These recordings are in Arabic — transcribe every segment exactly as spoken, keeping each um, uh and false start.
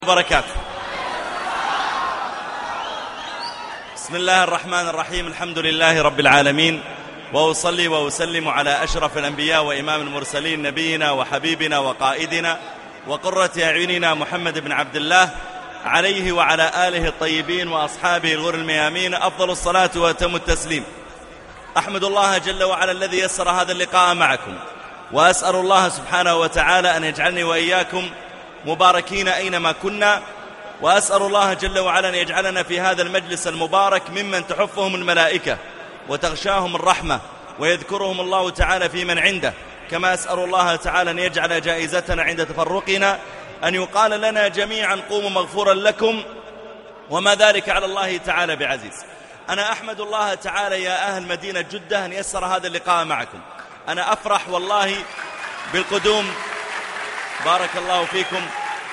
وبركاته. بسم الله الرحمن الرحيم. الحمد لله رب العالمين، وأصلي وأسلم على أشرف الأنبياء وإمام المرسلين نبينا وحبيبنا وقائدنا وقرة أعيننا محمد بن عبد الله عليه وعلى آله الطيبين وأصحابه الغر الميامين أفضل الصلاة وأتم التسليم. أحمد الله جل وعلا الذي يسر هذا اللقاء معكم، وأسأل الله سبحانه وتعالى أن يجعلني وإياكم مباركين أينما كنا، وأسأل الله جل وعلا أن يجعلنا في هذا المجلس المبارك ممن تحفهم الملائكة وتغشاهم الرحمة ويذكرهم الله تعالى في من عنده. كما أسأل الله تعالى أن يجعل جائزتنا عند تفرقنا أن يقال لنا جميعا قوموا مغفورا لكم، وما ذلك على الله تعالى بعزيز. أنا أحمد الله تعالى يا أهل مدينة جدة أن يسر هذا اللقاء معكم. أنا أفرح والله بالقدوم، بارك الله فيكم،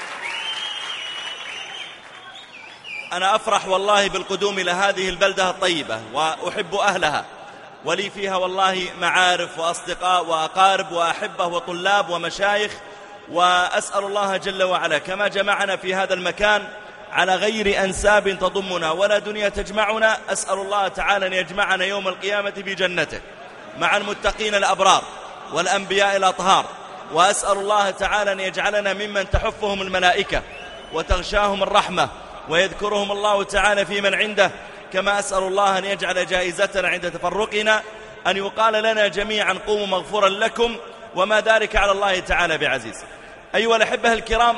أنا أفرح والله بالقدوم إلى هذه البلدة الطيبة، وأحب أهلها، ولي فيها والله معارف وأصدقاء وأقارب وأحبة وطلاب ومشايخ، وأسأل الله جل وعلا كما جمعنا في هذا المكان على غير أنساب تضمنا ولا دنيا تجمعنا، أسأل الله تعالى أن يجمعنا يوم القيامة في جنته مع المتقين الأبرار والأنبياء الأطهار. وأسأل الله تعالى أن يجعلنا ممن تحفهم الملائكة وتغشاهم الرحمة ويذكرهم الله تعالى في من عنده. كما أسأل الله أن يجعل جائزتنا عند تفرقنا أن يقال لنا جميعا قوموا مغفورا لكم، وما ذلك على الله تعالى بعزيز. أيها الأحبة الكرام،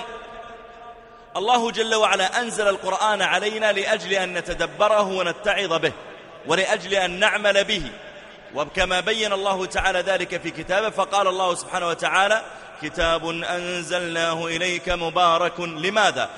الله جل وعلا أنزل القرآن علينا لأجل أن نتدبره ونتعظ به ولأجل أن نعمل به، وكما بين الله تعالى ذلك في كتابه، فقال الله سبحانه وتعالى: كتاب أنزلناه إليك مبارك لماذا؟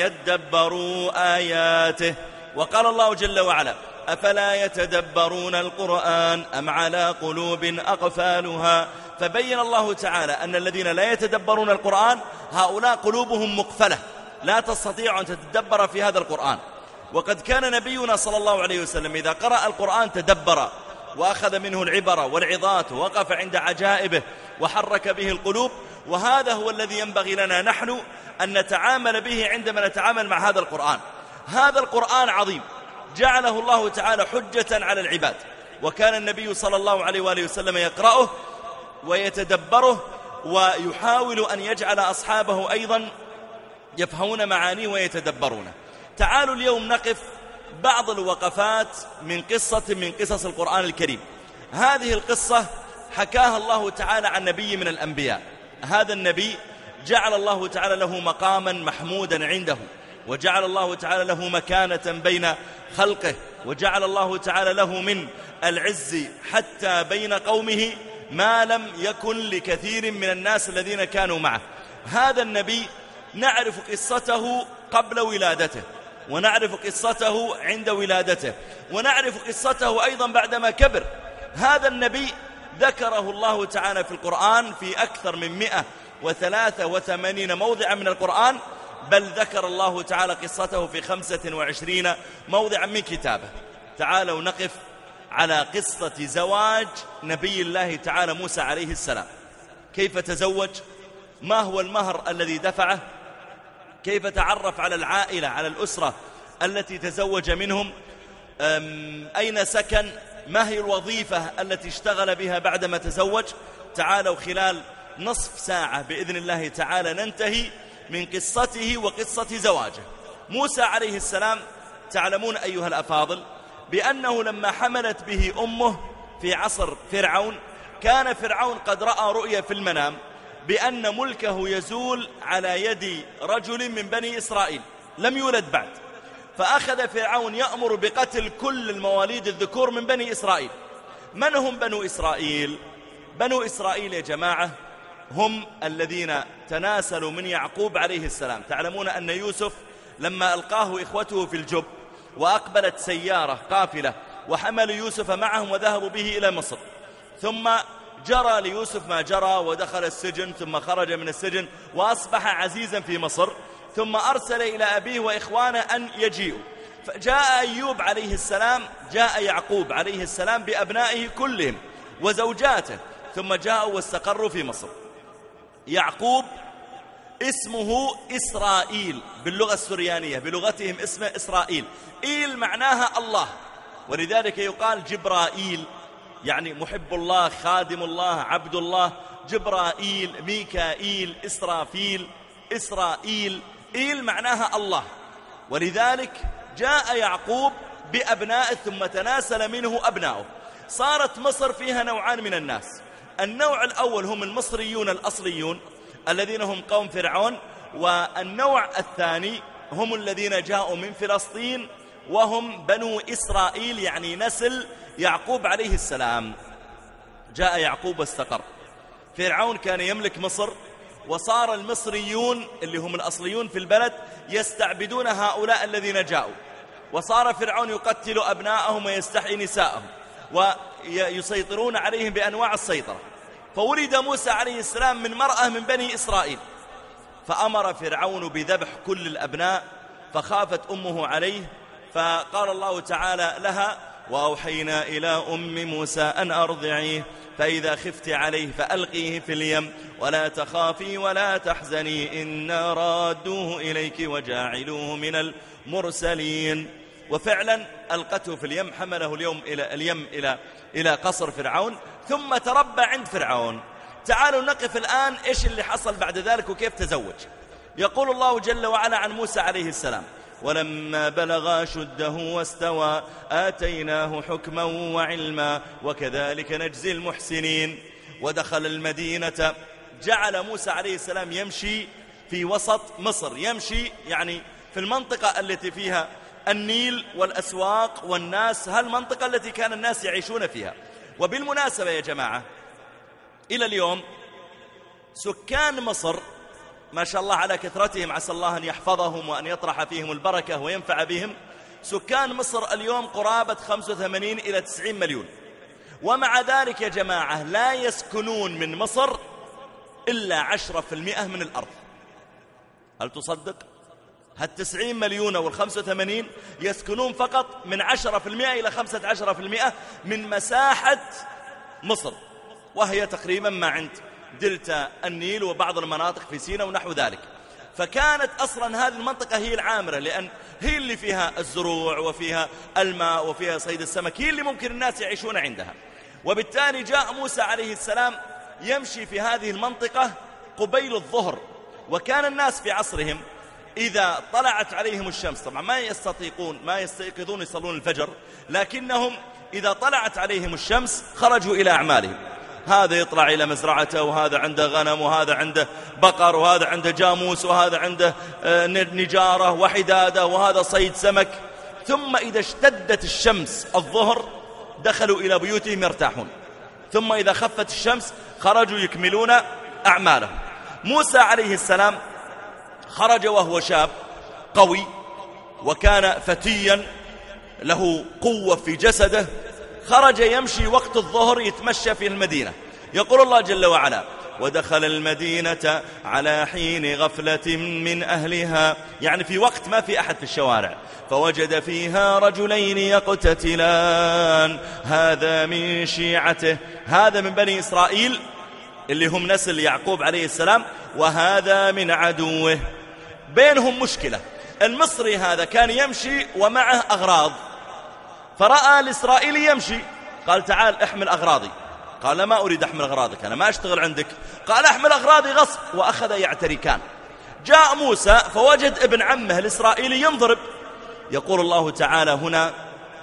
ليدبروا آياته. وقال الله جل وعلا: أفلا يتدبرون القرآن أم على قلوب أقفالها. فبين الله تعالى أن الذين لا يتدبرون القرآن هؤلاء قلوبهم مقفلة، لا تستطيع أن تتدبر في هذا القرآن. وقد كان نبينا صلى الله عليه وسلم إذا قرأ القرآن تدبر وأخذ منه العبر والعظات، ووقف عند عجائبه وحرك به القلوب. وهذا هو الذي ينبغي لنا نحن أن نتعامل به عندما نتعامل مع هذا القرآن. هذا القرآن عظيم، جعله الله تعالى حجة على العباد، وكان النبي صلى الله عليه وآله وسلم يقرأه ويتدبره ويحاول أن يجعل أصحابه أيضا يفهمون معانيه ويتدبرونه. تعالوا اليوم نقف بعض الوقفات من قصة من قصص القرآن الكريم. هذه القصة حكاها الله تعالى عن نبي من الأنبياء. هذا النبي جعل الله تعالى له مقاما محمودا عنده، وجعل الله تعالى له مكانة بين خلقه، وجعل الله تعالى له من العز حتى بين قومه ما لم يكن لكثير من الناس الذين كانوا معه. هذا النبي نعرف قصته قبل ولادته، ونعرف قصته عند ولادته، ونعرف قصته أيضا بعدما كبر. هذا النبي ذكره الله تعالى في القرآن في أكثر من مئة وثلاثة وثمانين موضعا من القرآن، بل ذكر الله تعالى قصته في خمسة وعشرين موضعا من كتابه. تعالوا نقف على قصة زواج نبي الله تعالى موسى عليه السلام. كيف تزوج؟ ما هو المهر الذي دفعه؟ كيف تعرف على العائلة، على الأسرة التي تزوج منهم؟ أين سكن؟ ما هي الوظيفة التي اشتغل بها بعدما تزوج؟ تعالوا خلال نصف ساعة بإذن الله تعالى ننتهي من قصته وقصة زواجه. موسى عليه السلام، تعلمون أيها الأفاضل بأنه لما حملت به أمه في عصر فرعون، كان فرعون قد رأى رؤيا في المنام بأن ملكه يزول على يد رجل من بني إسرائيل لم يولد بعد، فأخذ فرعون يأمر بقتل كل المواليد الذكور من بني إسرائيل. من هم بنو إسرائيل؟ بنو إسرائيل يا جماعة هم الذين تناسلوا من يعقوب عليه السلام. تعلمون أن يوسف لما ألقاه إخوته في الجب وأقبلت سيارة قافلة وحمل يوسف معهم وذهبوا به إلى مصر، ثم جرى ليوسف ما جرى ودخل السجن، ثم خرج من السجن وأصبح عزيزا في مصر، ثم أرسل إلى أبيه وإخوانه أن يجيئوا. فجاء أيوب عليه السلام، جاء يعقوب عليه السلام بأبنائه كلهم وزوجاته، ثم جاءوا واستقروا في مصر. يعقوب اسمه إسرائيل باللغة السريانية، بلغتهم اسمه إسرائيل. إيل معناها الله، ولذلك يقال جبرائيل، يعني محب الله، خادم الله، عبد الله. جبرائيل، ميكائيل، إسرافيل، إسرائيل. إيل معناها الله، ولذلك جاء يعقوب بأبناء ثم تناسل منه أبناؤه. صارت مصر فيها نوعان من الناس. النوع الأول هم المصريون الأصليون الذين هم قوم فرعون، والنوع الثاني هم الذين جاءوا من فلسطين وهم بنو إسرائيل، يعني نسل يعقوب عليه السلام. جاء يعقوب واستقر. فرعون كان يملك مصر، وصار المصريون اللي هم الأصليون في البلد يستعبدون هؤلاء الذين جاءوا، وصار فرعون يقتل أبناءهم ويستحيي نساءهم ويسيطرون عليهم بأنواع السيطرة. فولد موسى عليه السلام من مرأة من بني إسرائيل، فأمر فرعون بذبح كل الأبناء، فخافت أمه عليه، فقال الله تعالى لها: وأوحينا إلى أم موسى أن أرضعيه، فإذا خفت عليه فألقيه في اليم ولا تخافي ولا تحزني إنا رادوه إليك وجاعلوه من المرسلين. وفعلا ألقته في اليم، حمله اليوم إلى اليم إلى إلى قصر فرعون، ثم تربى عند فرعون. تعالوا نقف الآن إيش اللي حصل بعد ذلك وكيف تزوج. يقول الله جل وعلا عن موسى عليه السلام: ولما بلغ أشده واستوى آتيناه حكما وعلما وكذلك نجزي المحسنين. ودخل المدينة. جعل موسى عليه السلام يمشي في وسط مصر، يمشي يعني في المنطقة التي فيها النيل والأسواق والناس، هالمنطقة التي كان الناس يعيشون فيها. وبالمناسبة يا جماعة، إلى اليوم سكان مصر ما شاء الله على كثرتهم، عسى الله أن يحفظهم وأن يطرح فيهم البركة وينفع بهم. سكان مصر اليوم قرابة خمسة وثمانين إلى تسعين مليون، ومع ذلك يا جماعة لا يسكنون من مصر إلا عشرة في المئة من الأرض. هل تصدق؟ هالتسعين مليون والخمسة وثمانين يسكنون فقط من عشرة في المئة إلى خمسة عشر في المئة من مساحة مصر، وهي تقريبا ما عند دلتا النيل وبعض المناطق في سيناء ونحو ذلك. فكانت أصلا هذه المنطقة هي العامرة، لأن هي اللي فيها الزروع وفيها الماء وفيها صيد السمك، هي اللي ممكن الناس يعيشون عندها. وبالتالي جاء موسى عليه السلام يمشي في هذه المنطقة قبيل الظهر، وكان الناس في عصرهم إذا طلعت عليهم الشمس، طبعا ما يستطيقون ما يستيقظون يصلون الفجر، لكنهم إذا طلعت عليهم الشمس خرجوا إلى أعمالهم. هذا يطلع إلى مزرعته، وهذا عنده غنم، وهذا عنده بقر، وهذا عنده جاموس، وهذا عنده نجارة وحدادة، وهذا صيد سمك. ثم إذا اشتدت الشمس الظهر دخلوا إلى بيوتهم يرتاحون، ثم إذا خفت الشمس خرجوا يكملون أعمالهم. موسى عليه السلام خرج وهو شاب قوي، وكان فتيا له قوة في جسده. خرج يمشي وقت الظهر يتمشى في المدينة. يقول الله جل وعلا: ودخل المدينة على حين غفلة من أهلها، يعني في وقت ما في أحد في الشوارع، فوجد فيها رجلين يقتتلان هذا من شيعته، هذا من بني إسرائيل اللي هم نسل يعقوب عليه السلام، وهذا من عدوه. بينهم مشكلة. المصري هذا كان يمشي ومعه أغراض، فرأى الإسرائيلي يمشي، قال: تعال احمل أغراضي. قال: ما أريد أحمل أغراضك، أنا ما أشتغل عندك. قال: احمل أغراضي غصب، وأخذ يعتركان. جاء موسى فوجد ابن عمه الإسرائيلي ينضرب. يقول الله تعالى هنا: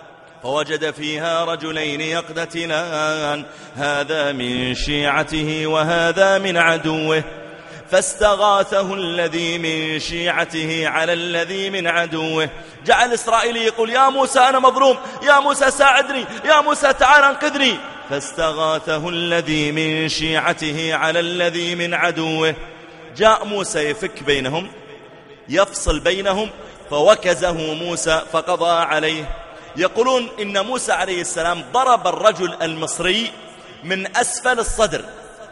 فوجد فيها رجلين يقتتلان هذا من شيعته وهذا من عدوه فاستغاثه الذي من شيعته على الذي من عدوه. جعل الإسرائيلي يقول: يا موسى أنا مظلوم، يا موسى ساعدني، يا موسى تعال انقذني. فاستغاثه الذي من شيعته على الذي من عدوه. جاء موسى يفك بينهم، يفصل بينهم، فوكزه موسى فقضى عليه. يقولون إن موسى عليه السلام ضرب الرجل المصري من أسفل الصدر،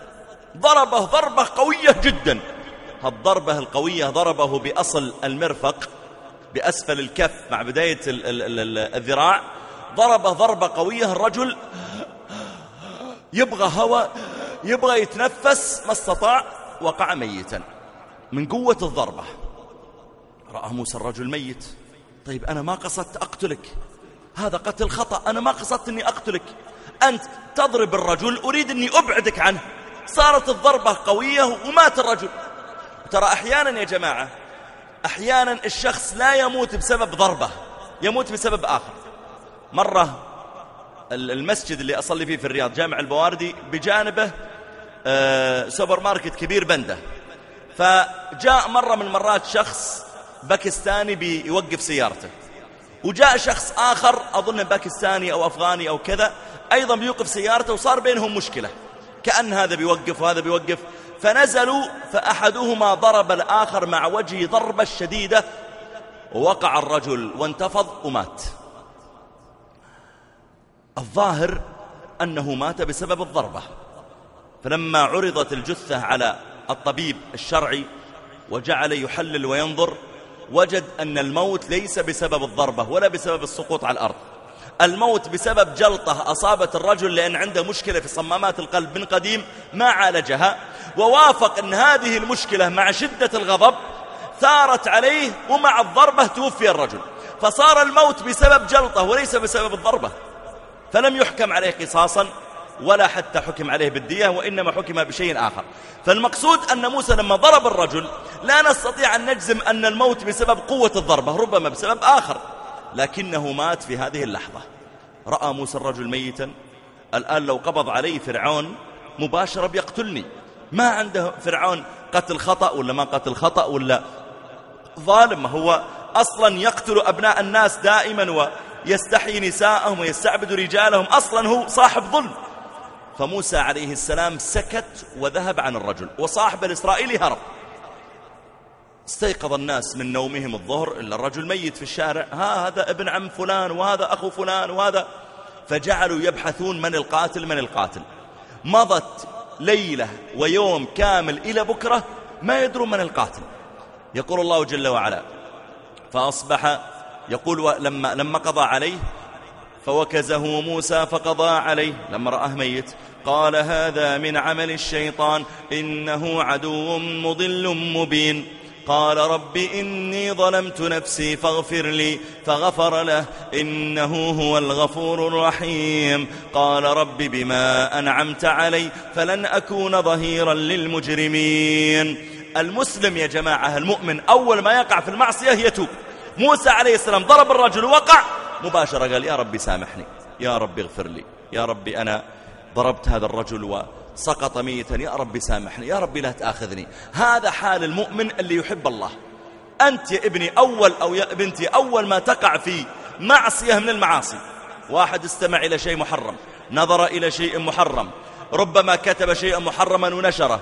ضربه ضربة قوية جدا. هالضربة القوية ضربه بأصل المرفق بأسفل الكف مع بداية الذراع، ضربه ضربة قوية. الرجل يبغى هواء، يبغى يتنفس، ما استطاع، وقع ميتا. من قوة الضربة. رأى موسى الرجل ميت. طيب أنا ما قصدت أقتلك، هذا قتل خطأ، أنا ما قصدت أني أقتلك، أنت تضرب الرجل أريد أني أبعدك عنه. صارت الضربة قوية ومات الرجل. ترى أحيانا يا جماعة، أحيانا الشخص لا يموت بسبب ضربة، يموت بسبب آخر. مرة المسجد اللي أصلي فيه في الرياض جامع البواردي بجانبه آه سوبر ماركت كبير بندة. فجاء مرة من المرات شخص باكستاني بيوقف سيارته، وجاء شخص آخر أظن باكستاني أو أفغاني أو كذا أيضا بيوقف سيارته، وصار بينهم مشكلة، كأن هذا بيوقف وهذا بيوقف. فنزلوا فأحدهما ضرب الآخر مع وجهه ضربة شديدة، ووقع الرجل وانتفض ومات. الظاهر أنه مات بسبب الضربة. فلما عرضت الجثة على الطبيب الشرعي وجعل يحلل وينظر، وجد أن الموت ليس بسبب الضربة ولا بسبب السقوط على الأرض، الموت بسبب جلطة أصابت الرجل لأن عنده مشكلة في صمامات القلب من قديم ما عالجها، ووافق أن هذه المشكلة مع شدة الغضب ثارت عليه، ومع الضربة توفي الرجل. فصار الموت بسبب جلطة وليس بسبب الضربة، فلم يحكم عليه قصاصا ولا حتى حكم عليه بالدية، وإنما حكم بشيء آخر. فالمقصود أن موسى لما ضرب الرجل لا نستطيع أن نجزم أن الموت بسبب قوة الضربة، ربما بسبب آخر، لكنه مات في هذه اللحظة. رأى موسى الرجل ميتا. الآن لو قبض عليه فرعون مباشرة بيقتلني، ما عنده فرعون قتل خطأ ولا ما قتل خطأ ولا ظالم، هو أصلا يقتل أبناء الناس دائما ويستحيي نساءهم ويستعبد رجالهم، أصلا هو صاحب ظلم. فموسى عليه السلام سكت وذهب عن الرجل، وصاحب الإسرائيلي هرب. استيقظ الناس من نومهم الظهر إلا الرجل ميت في الشارع، ها هذا ابن عم فلان وهذا أخو فلان وهذا. فجعلوا يبحثون من القاتل من القاتل. مضت ليلة ويوم كامل إلى بكرة ما يدرون من القاتل. يقول الله جل وعلا: فأصبح يقول لما, لما قضى عليه فوكزه موسى فقضى عليه، لما رآه ميت قال: هذا من عمل الشيطان إنه عدو مضل مبين. قال: رب إني ظلمت نفسي فاغفر لي، فغفر له إنه هو الغفور الرحيم. قال: رب بما أنعمت علي فلن أكون ظهيرا للمجرمين. المسلم يا جماعة المؤمن أول ما يقع في المعصية يتوب. موسى عليه السلام ضرب الرجل وقع مباشرة قال: يا ربي سامحني، يا ربي اغفر لي، يا ربي أنا ضربت هذا الرجل وسقط ميتا، يا ربي سامحني، يا ربي لا تآخذني. هذا حال المؤمن اللي يحب الله. أنت يا ابني أول أو يا بنتي أول ما تقع في معصية من المعاصي، واحد استمع إلى شيء محرم، نظر إلى شيء محرم، ربما كتب شيئا محرما ونشره،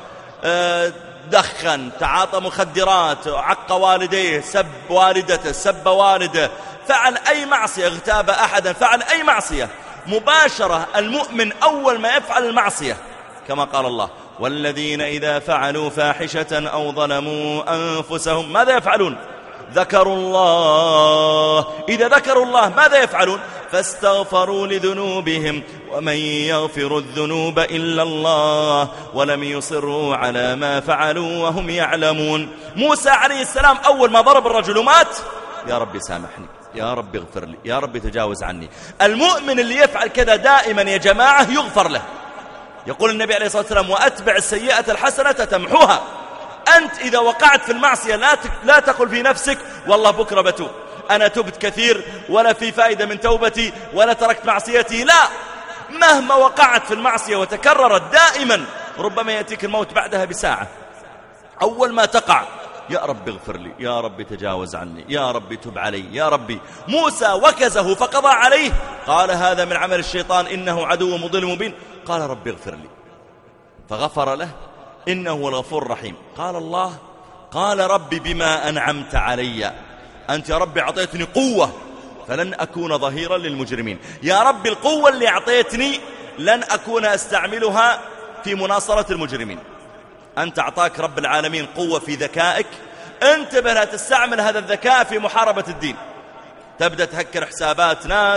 دخن، تعاطى مخدرات، عق والديه، سب والدته، سب والده، فعل أي معصية، اغتاب أحدا، فعل أي معصية، مباشرة المؤمن أول ما يفعل المعصية كما قال الله: والذين إذا فعلوا فاحشة أو ظلموا أنفسهم ماذا يفعلون؟ ذكروا الله. إذا ذكروا الله ماذا يفعلون؟ فاستغفروا لذنوبهم ومن يغفر الذنوب إلا الله ولم يصروا على ما فعلوا وهم يعلمون. موسى عليه السلام أول ما ضرب الرجل مات: يا ربي سامحني، يا ربي اغفر لي، يا ربي تجاوز عني. المؤمن اللي يفعل كذا دائما يا جماعة يغفر له. يقول النبي عليه الصلاة والسلام: وأتبع السيئة الحسنة تمحوها. أنت إذا وقعت في المعصية لا لا تقل في نفسك والله بكرة بتوب، أنا تبت كثير ولا في فائدة من توبتي ولا تركت معصيتي. لا، مهما وقعت في المعصية وتكررت دائما ربما يأتيك الموت بعدها بساعة. أول ما تقع: يا رب اغفر لي، يا رب تجاوز عني، يا رب تب علي، يا ربي. موسى وكزه فقضى عليه، قال: هذا من عمل الشيطان إنه عدو مضل مبين. قال: رب اغفر لي، فغفر له إنه هو الغفور الرحيم. قال الله: قال: رب بما أنعمت علي، أنت يا رب أعطيتني قوة فلن أكون ظهيرا للمجرمين. يا رب القوة اللي أعطيتني لن أكون أستعملها في مناصرة المجرمين. أنت أعطاك رب العالمين قوة في ذكائك، أنت بلا تستعمل هذا الذكاء في محاربة الدين. تبدأ تهكر حسابات ناس،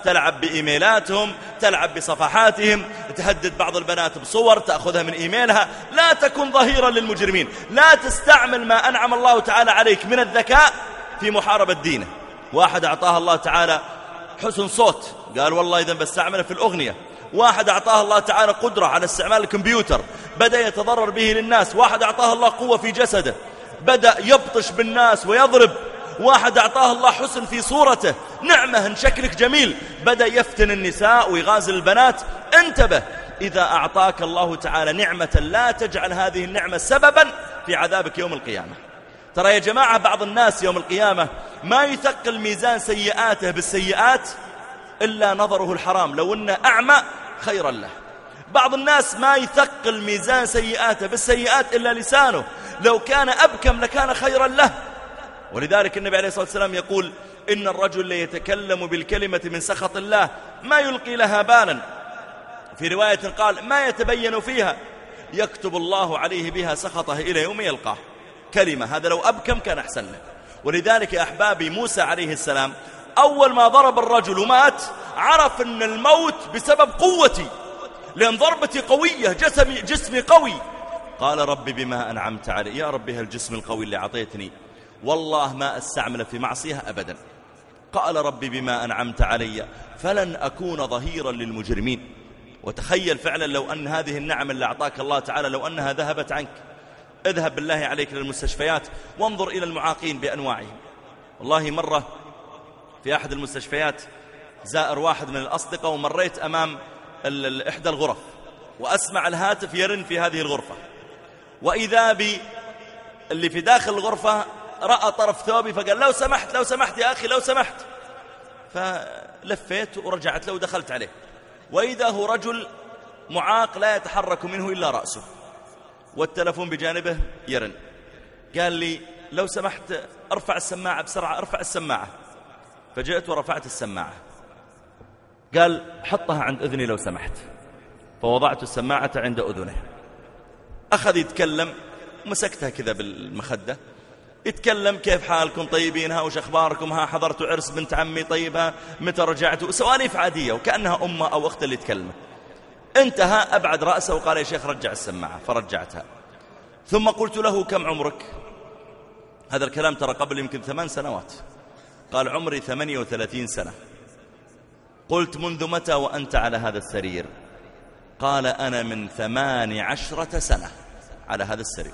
تلعب بإيميلاتهم، تلعب بصفحاتهم، تهدد بعض البنات بصور تأخذها من إيميلها. لا تكن ظهيرا للمجرمين، لا تستعمل ما أنعم الله تعالى عليك من الذكاء في محاربة دينه. واحد أعطاه الله تعالى حسن صوت، قال والله إذا بستعمله في الأغنية. واحد أعطاه الله تعالى قدرة على استعمال الكمبيوتر، بدأ يتضرر به للناس. واحد أعطاه الله قوة في جسده، بدأ يبطش بالناس ويضرب. واحد أعطاه الله حسن في صورته، نعمة إن شكلك جميل، بدأ يفتن النساء ويغازل البنات. انتبه، إذا أعطاك الله تعالى نعمة لا تجعل هذه النعمة سببا في عذابك يوم القيامة. ترى يا جماعة بعض الناس يوم القيامة ما يثقل ميزان سيئاته بالسيئات إلا نظره الحرام، لو أنه أعمى خيرا له. بعض الناس ما يثقل ميزان سيئاته بالسيئات إلا لسانه، لو كان أبكم لكان خيرا له. ولذلك النبي عليه الصلاة والسلام يقول إن الرجل ليتكلم بالكلمة من سخط الله ما يلقي لها بالا. في رواية قال ما يتبين فيها، يكتب الله عليه بها سخطه إلى يوم يلقاه. كلمة هذا لو أبكم كان أحسن له. ولذلك يا أحبابي موسى عليه السلام أول ما ضرب الرجل ومات عرف أن الموت بسبب قوتي، لأن ضربتي قوية، جسمي, جسمي قوي. قال ربي بما أنعمت علي، يا ربي هالجسم القوي اللي عطيتني والله ما أستعمله في معصية أبدا. قال ربي بما أنعمت علي فلن أكون ظهيرا للمجرمين. وتخيل فعلا لو أن هذه النعم اللي أعطاك الله تعالى لو أنها ذهبت عنك. اذهب بالله عليك للمستشفيات وانظر إلى المعاقين بأنواعهم. والله مرة في أحد المستشفيات زائر واحد من الأصدقاء ومريت أمام إحدى الغرف وأسمع الهاتف يرن في هذه الغرفة، وإذا بي اللي في داخل الغرفة رأى طرف ثوبي فقال لو سمحت لو سمحت يا أخي لو سمحت. فلفيت ورجعت له ودخلت عليه، وإذا هو رجل معاق لا يتحرك منه إلا رأسه والتلفون بجانبه يرن. قال لي لو سمحت ارفع السماعة بسرعة، ارفع السماعة. فجئت ورفعت السماعة. قال حطها عند أذني لو سمحت. فوضعت السماعة عند أذنه. أخذ يتكلم، مسكتها كذا بالمخدة، يتكلم كيف حالكم طيبين، ها وش أخباركم، ها حضرتوا عرس بنت عمي، طيبها متى رجعتوا، سواليف عادية وكأنها أمه أو أخت اللي تكلمه. انتهى أبعد رأسه وقال يا شيخ رجع السماعة، فرجعتها. ثم قلت له كم عمرك؟ هذا الكلام ترى قبل يمكن ثمان سنوات. قال عمري ثمانية وثلاثين سنة. قلت منذ متى وأنت على هذا السرير؟ قال أنا من ثمان عشرة سنة على هذا السرير،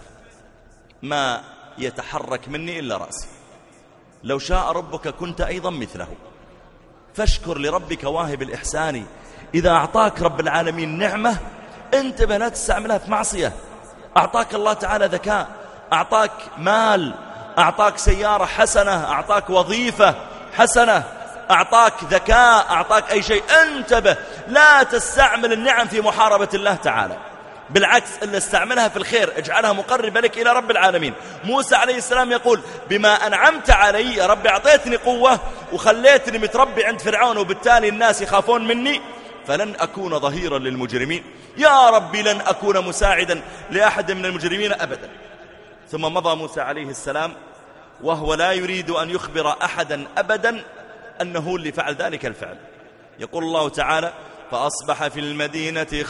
ما يتحرك مني إلا رأسي. لو شاء ربك كنت أيضا مثله. فاشكر لربك واهب الإحسان. إذا أعطاك رب العالمين نعمة انتبه لا تستعملها في معصية. أعطاك الله تعالى ذكاء، أعطاك مال، أعطاك سيارة حسنة، أعطاك وظيفة حسنة، أعطاك ذكاء، أعطاك أي شيء، انتبه لا تستعمل النعم في محاربة الله تعالى. بالعكس اللي استعملها في الخير، اجعلها مقربة لك إلى رب العالمين. موسى عليه السلام يقول بما أنعمت علي، يا ربي أعطيتني قوة وخليتني متربي عند فرعون وبالتالي الناس يخافون مني، فلن أكون ظهيرا للمجرمين. يا ربي لن أكون مساعدا لأحد من المجرمين أبدا. ثم مضى موسى عليه السلام وهو لا يريد أن يخبر أحدا أبدا أنه اللي فعل ذلك الفعل. يقول الله تعالى فأصبح في المدينة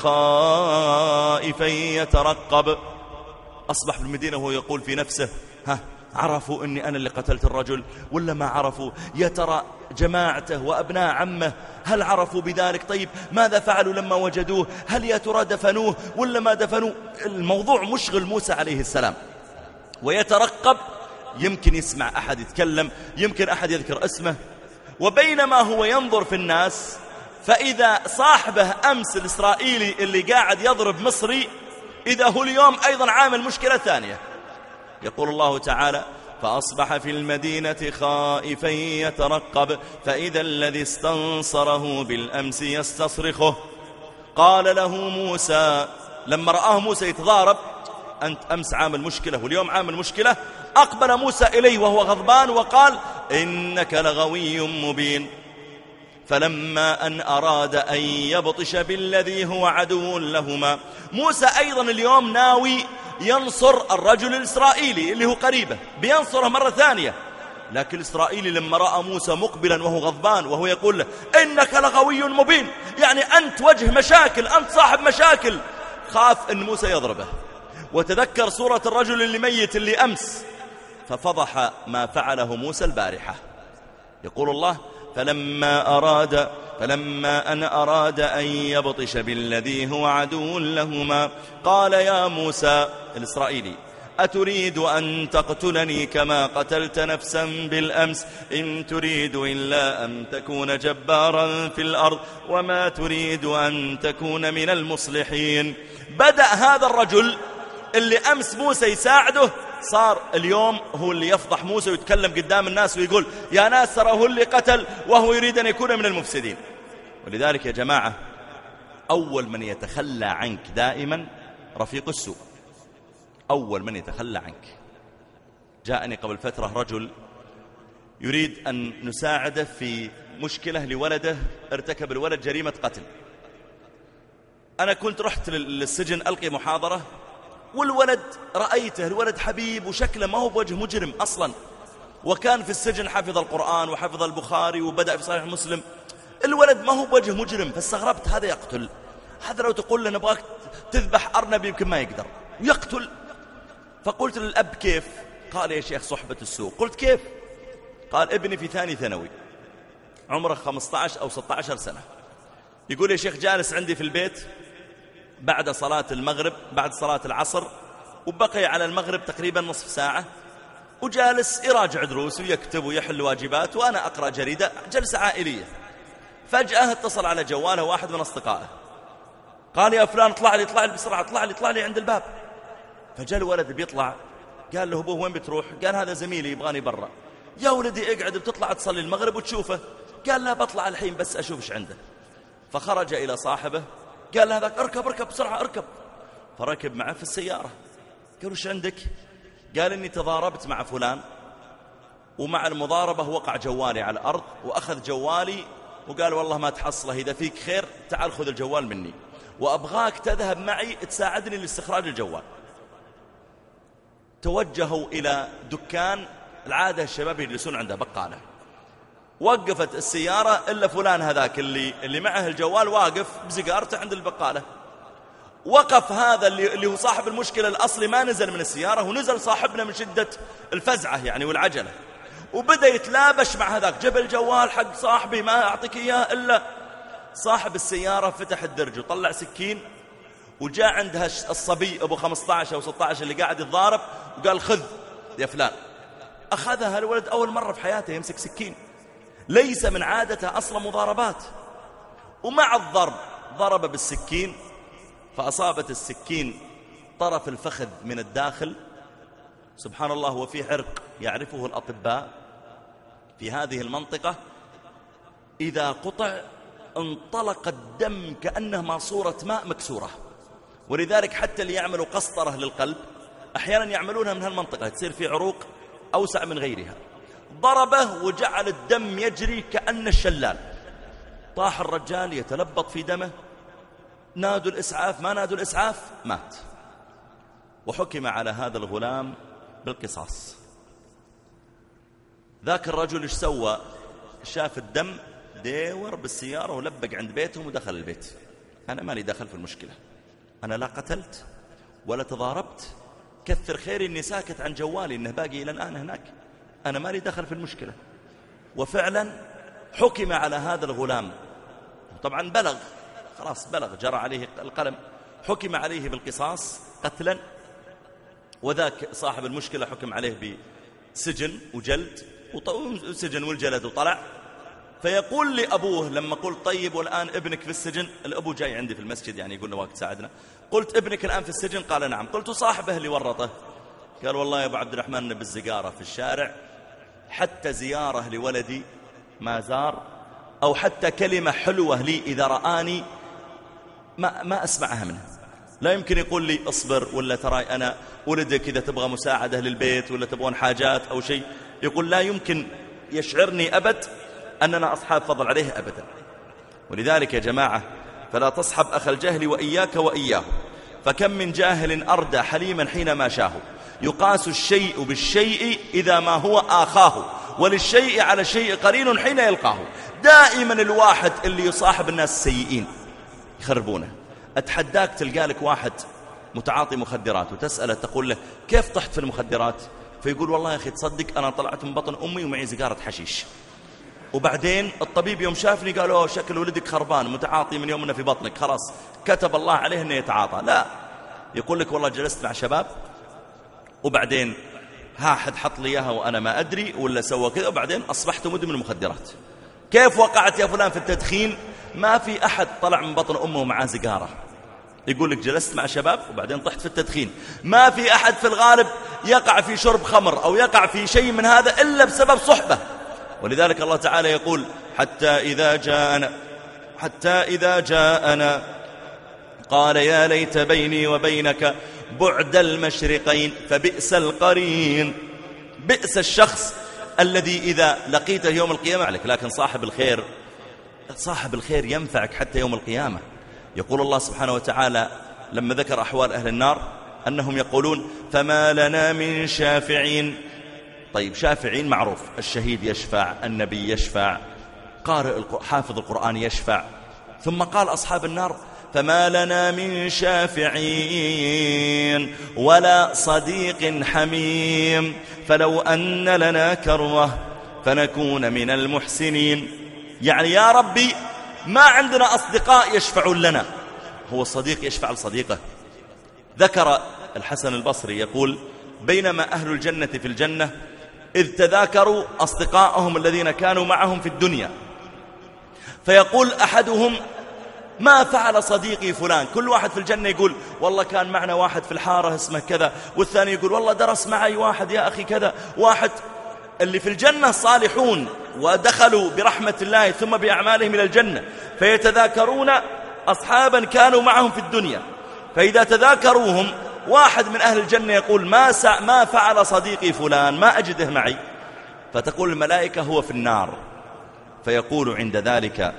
خائفا يترقب. أصبح في المدينة وهو يقول في نفسه ها عرفوا أني أنا اللي قتلت الرجل ولا ما عرفوا؟ يا ترى جماعته وأبناء عمه هل عرفوا بذلك؟ طيب ماذا فعلوا لما وجدوه؟ هل يا ترى دفنوه ولا ما دفنوه؟ الموضوع مشغل موسى عليه السلام ويترقب. يمكن يسمع أحد يتكلم، يمكن أحد يذكر اسمه. وبينما هو ينظر في الناس فإذا صاحبه أمس الإسرائيلي اللي قاعد يضرب مصري إذا هو اليوم أيضا عامل مشكلة ثانية. يقول الله تعالى فأصبح في المدينة خائفا يترقب فإذا الذي استنصره بالأمس يستصرخه. قال له موسى لما رآه موسى يتضارب، أنت أمس عامل مشكلة واليوم عامل مشكلة، أقبل موسى إليه وهو غضبان وقال إنك لغوي مبين. فلما أن أراد أن يبطش بالذي هو عدو لهما، موسى أيضا اليوم ناوي ينصر الرجل الإسرائيلي اللي هو قريبه، بينصره مرة ثانية. لكن الإسرائيلي لما رأى موسى مقبلا وهو غضبان وهو يقول له إنك لغوي مبين، يعني أنت وجه مشاكل، أنت صاحب مشاكل، خاف أن موسى يضربه. وتذكر صورة الرجل اللي ميت اللي أمس، ففضح ما فعله موسى البارحة. يقول الله فلما أراد فلما أن أراد أن يبطش بالذي هو عدو لهما قال يا موسى الإسرائيلي أتريد أن تقتلني كما قتلت نفسا بالأمس إن تريد إلا أن تكون جبارا في الأرض وما تريد أن تكون من المصلحين. بدأ هذا الرجل اللي أمس موسى يساعده صار اليوم هو اللي يفضح موسى ويتكلم قدام الناس ويقول يا ناس ترى هو اللي قتل وهو يريد أن يكون من المفسدين. ولذلك يا جماعة أول من يتخلى عنك دائما رفيق السوء، أول من يتخلى عنك. جاءني قبل فترة رجل يريد أن نساعده في مشكلة لولده، ارتكب الولد جريمة قتل. أنا كنت رحت للسجن ألقي محاضرة، والولد رأيته الولد حبيب وشكله ما هو بوجه مجرم أصلا، وكان في السجن حفظ القرآن وحفظ البخاري وبدأ في صحيح مسلم. الولد ما هو بوجه مجرم، فاستغربت هذا يقتل، هذا لو تقول له نبغاك تذبح أرنب يمكن ما يقدر ويقتل. فقلت للأب كيف؟ قال يا شيخ صحبة السوء. قلت كيف؟ قال ابني في ثاني ثانوي عمره خمسة عشر أو ستة عشر سنة، يقول يا شيخ جالس عندي في البيت بعد صلاة المغرب بعد صلاة العصر وبقي على المغرب تقريبا نصف ساعة، وجالس يراجع دروس ويكتب ويحل واجبات وأنا أقرأ جريدة، جلسة عائلية. فجأة اتصل على جواله واحد من أصدقائه قال يا فلان اطلع لي اطلع لي بسرعة اطلع لي اطلع لي عند الباب. فجاء الولد بيطلع قال له أبوه وين بتروح؟ قال هذا زميلي يبغاني برا. يا ولدي اقعد بتطلع تصلي المغرب وتشوفه. قال لا بطلع الحين بس أشوف ايش عنده. فخرج إلى صاحبه قال هذاك اركب اركب بسرعة اركب. فركب معه في السيارة. قال وش عندك؟ قال إني تضاربت مع فلان ومع المضاربة وقع جوالي على الأرض وأخذ جوالي وقال والله ما تحصله، إذا فيك خير تعال خذ الجوال مني وأبغاك تذهب معي تساعدني لاستخراج الجوال. توجهوا إلى دكان، العادة الشباب يجلسون عنده بقالة. وقفت السيارة إلا فلان هذاك اللي, اللي معه الجوال واقف بزقارته عند البقالة. وقف هذا اللي, اللي هو صاحب المشكلة الأصلي ما نزل من السيارة، ونزل صاحبنا من شدة الفزعة يعني والعجلة، وبدأ يتلابش مع هذاك، جاب الجوال حق صاحبي ما أعطيك إياه. إلا صاحب السيارة فتح الدرج وطلع سكين، وجاء عندها الصبي أبو خمسة عشر أو ستة عشر اللي قاعد يتضارب وقال خذ يا فلان. أخذها الولد أول مرة في حياته يمسك سكين، ليس من عادته أصلا مضاربات. ومع الضرب ضرب بالسكين فأصابت السكين طرف الفخذ من الداخل. سبحان الله، وفي عرق يعرفه الأطباء في هذه المنطقة إذا قطع انطلق الدم كأنه ماسورة ماء مكسورة. ولذلك حتى اللي يعملوا قسطرة للقلب أحيانا يعملونها من هالمنطقة، تصير في عروق أوسع من غيرها. ضربه وجعل الدم يجري كأن الشلال. طاح الرجال يتلبط في دمه، نادوا الإسعاف ما نادوا الإسعاف، مات. وحكم على هذا الغلام بالقصاص. ذاك الرجل ايش سوى؟ شاف الدم ديور بالسيارة ولبق عند بيتهم ودخل البيت. أنا ما لي دخل في المشكلة، أنا لا قتلت ولا تضاربت، كثر خيري إني ساكت عن جوالي إنه باقي إلى الآن هناك، أنا ما لي دخل في المشكلة. وفعلا حكم على هذا الغلام، طبعا بلغ خلاص بلغ جرى عليه القلم، حكم عليه بالقصاص قتلا. وذاك صاحب المشكلة حكم عليه بسجن وجلد وسجن والجلد وطلع. فيقول لأبوه لما قلت طيب والآن ابنك في السجن، الأبو جاي عندي في المسجد يعني يقول نواك تساعدنا، قلت ابنك الآن في السجن؟ قال نعم. قلت صاحبه اللي ورطه؟ قال والله يا أبو عبد الرحمن بالزقارة في الشارع، حتى زيارة لولدي ما زار، أو حتى كلمة حلوة لي إذا رآني ما, ما أسمعها منه. لا يمكن يقول لي اصبر، ولا ترى أنا ولدك إذا تبغى مساعدة للبيت ولا تبغون حاجات أو شيء، يقول لا يمكن يشعرني أبد أننا أصحاب فضل عليه أبدا. ولذلك يا جماعة فلا تصحب أخ الجهل وإياك وإياه، فكم من جاهل أردى حليما حينما شاه، يقاس الشيء بالشيء إذا ما هو آخاه، وللشيء على الشيء قرين حين يلقاه. دائما الواحد اللي يصاحب الناس السيئين يخربونه. أتحداك تلقى لك واحد متعاطي مخدرات وتسأله تقول له كيف طحت في المخدرات؟ فيقول والله يا أخي تصدق أنا طلعت من بطن أمي ومعي سيجارة حشيش، وبعدين الطبيب يوم شافني قال أوه شكل ولدك خربان متعاطي من يوم أنه في بطنك، خلاص كتب الله عليه أنه يتعاطى. لا، يقول لك والله جلست مع شباب وبعدين ها حد حط لي إياها وأنا ما أدري ولا سوى كذا وبعدين أصبحت مدمن مخدرات. كيف وقعت يا فلان في التدخين؟ ما في أحد طلع من بطن أمه ومعاه سيجارة. يقول لك جلست مع شباب وبعدين طحت في التدخين. ما في أحد في الغالب يقع في شرب خمر أو يقع في شيء من هذا إلا بسبب صحبة. ولذلك الله تعالى يقول حتى إذا جاءنا حتى إذا جاءنا قال يا ليت بيني وبينك بعد المشرقين فبئس القرين. بئس الشخص الذي إذا لقيته يوم القيامة عليك. لكن صاحب الخير صاحب الخير ينفعك حتى يوم القيامة. يقول الله سبحانه وتعالى لما ذكر أحوال أهل النار أنهم يقولون فما لنا من شافعين. طيب شافعين معروف، الشهيد يشفع، النبي يشفع، قارئ حافظ القرآن يشفع. ثم قال أصحاب النار فما لنا من شافعين ولا صديق حميم فلو أن لنا كرة فنكون من المحسنين. يعني يا ربي ما عندنا أصدقاء يشفعون لنا. هو الصديق يشفع لصديقه. ذكر الحسن البصري يقول بينما أهل الجنة في الجنة إذ تذاكروا أصدقائهم الذين كانوا معهم في الدنيا، فيقول أحدهم ما فعل صديقي فلان. كل واحد في الجنة يقول والله كان معنا واحد في الحارة اسمه كذا، والثاني يقول والله درس معي واحد يا أخي كذا. واحد اللي في الجنة صالحون ودخلوا برحمة الله ثم بأعمالهم إلى الجنة، فيتذاكرون أصحابا كانوا معهم في الدنيا، فإذا تذاكروهم واحد من أهل الجنة يقول ما, ما فعل صديقي فلان ما أجده معي، فتقول الملائكة هو في النار. فيقول عند ذلك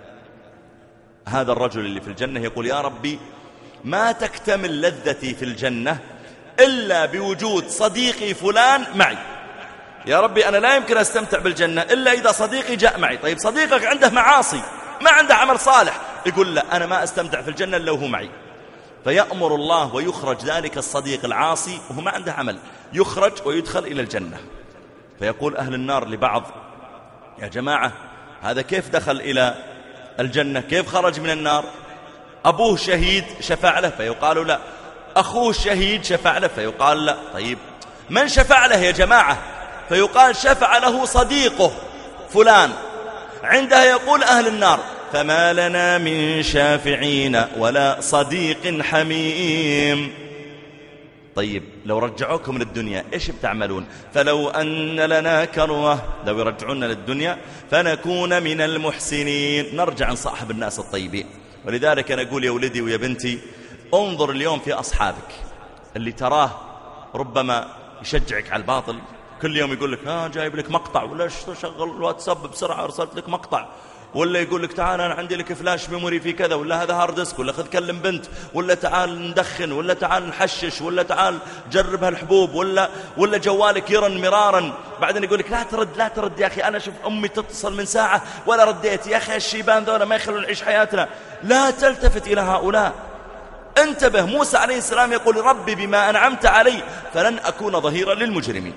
هذا الرجل اللي في الجنة يقول يا ربي ما تكتمل لذتي في الجنة إلا بوجود صديقي فلان معي. يا ربي أنا لا يمكن أستمتع بالجنة إلا إذا صديقي جاء معي. طيب صديقك عنده معاصي ما عنده عمل صالح، يقول لا أنا ما أستمتع في الجنة إلا وهو معي. فيأمر الله ويخرج ذلك الصديق العاصي وهو ما عنده عمل، يخرج ويدخل إلى الجنة. فيقول أهل النار لبعض يا جماعة هذا كيف دخل إلى الجنة؟ كيف خرج من النار؟ أبوه شهيد شفع له؟ فيقال لا. أخوه شهيد شفع له؟ فيقال لا. طيب من شفع له يا جماعة؟ فيقال شفع له صديقه فلان. عندها يقول أهل النار فما لنا من شافعين ولا صديق حميم. طيب لو رجعوكم للدنيا إيش بتعملون؟ فلو أن لنا كروة، لو يرجعونا للدنيا فنكون من المحسنين، نرجع نصاحب الناس الطيبين. ولذلك أنا أقول يا ولدي ويا بنتي انظر اليوم في أصحابك اللي تراه ربما يشجعك على الباطل، كل يوم يقول لك ها جايب لك مقطع ولا شغل الواتساب بسرعة أرسلت لك مقطع، ولا يقول لك تعال أنا عندي لك فلاش ميموري في كذا، ولا هذا هارد ديسك، ولا خذ كلم بنت، ولا تعال ندخن، ولا تعال نحشش، ولا تعال جرب هالحبوب، ولا ولا جوالك يرن مرارا. بعدين يقول لك لا ترد لا ترد يا أخي أنا شوف أمي تتصل من ساعة ولا رديت يا أخي الشيبان ذولا ما يخلون نعيش حياتنا. لا تلتفت إلى هؤلاء، انتبه. موسى عليه السلام يقول ربي بما أنعمت علي فلن أكون ظهيرا للمجرمين.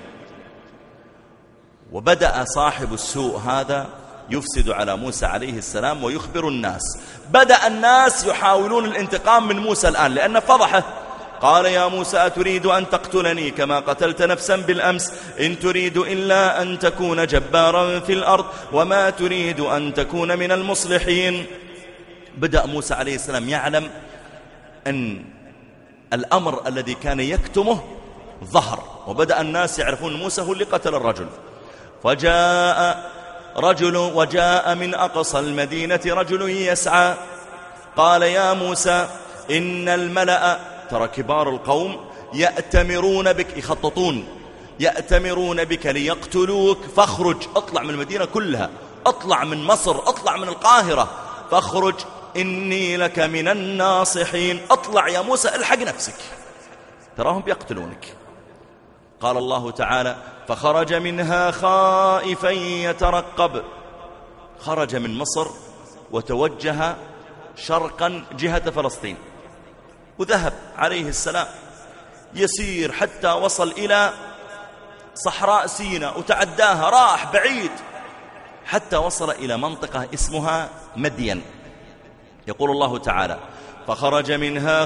وبدأ صاحب السوء هذا يفسد على موسى عليه السلام ويخبر الناس. بدأ الناس يحاولون الانتقام من موسى الآن لأن فضحه. قال يا موسى أتريد أن تقتلني كما قتلت نفسا بالأمس إن تريد إلا أن تكون جبارا في الأرض وما تريد أن تكون من المصلحين. بدأ موسى عليه السلام يعلم أن الأمر الذي كان يكتمه ظهر، وبدأ الناس يعرفون موسى هو اللي قتل الرجل. فجاء رجل وجاء من أقصى المدينة رجل يسعى قال يا موسى إن الملأ، ترى كبار القوم يأتمرون بك، يخططون يأتمرون بك ليقتلوك فاخرج، اطلع من المدينة كلها، اطلع من مصر، اطلع من القاهرة، فاخرج إني لك من الناصحين. اطلع يا موسى الحق نفسك، تراهم بيقتلونك. قال الله تعالى فخرج منها خائفا يترقب. خرج من مصر وتوجه شرقا جهة فلسطين، وذهب عليه السلام يسير حتى وصل إلى صحراء سيناء وتعداها، راح بعيد حتى وصل إلى منطقة اسمها مدين. يقول الله تعالى فخرج منها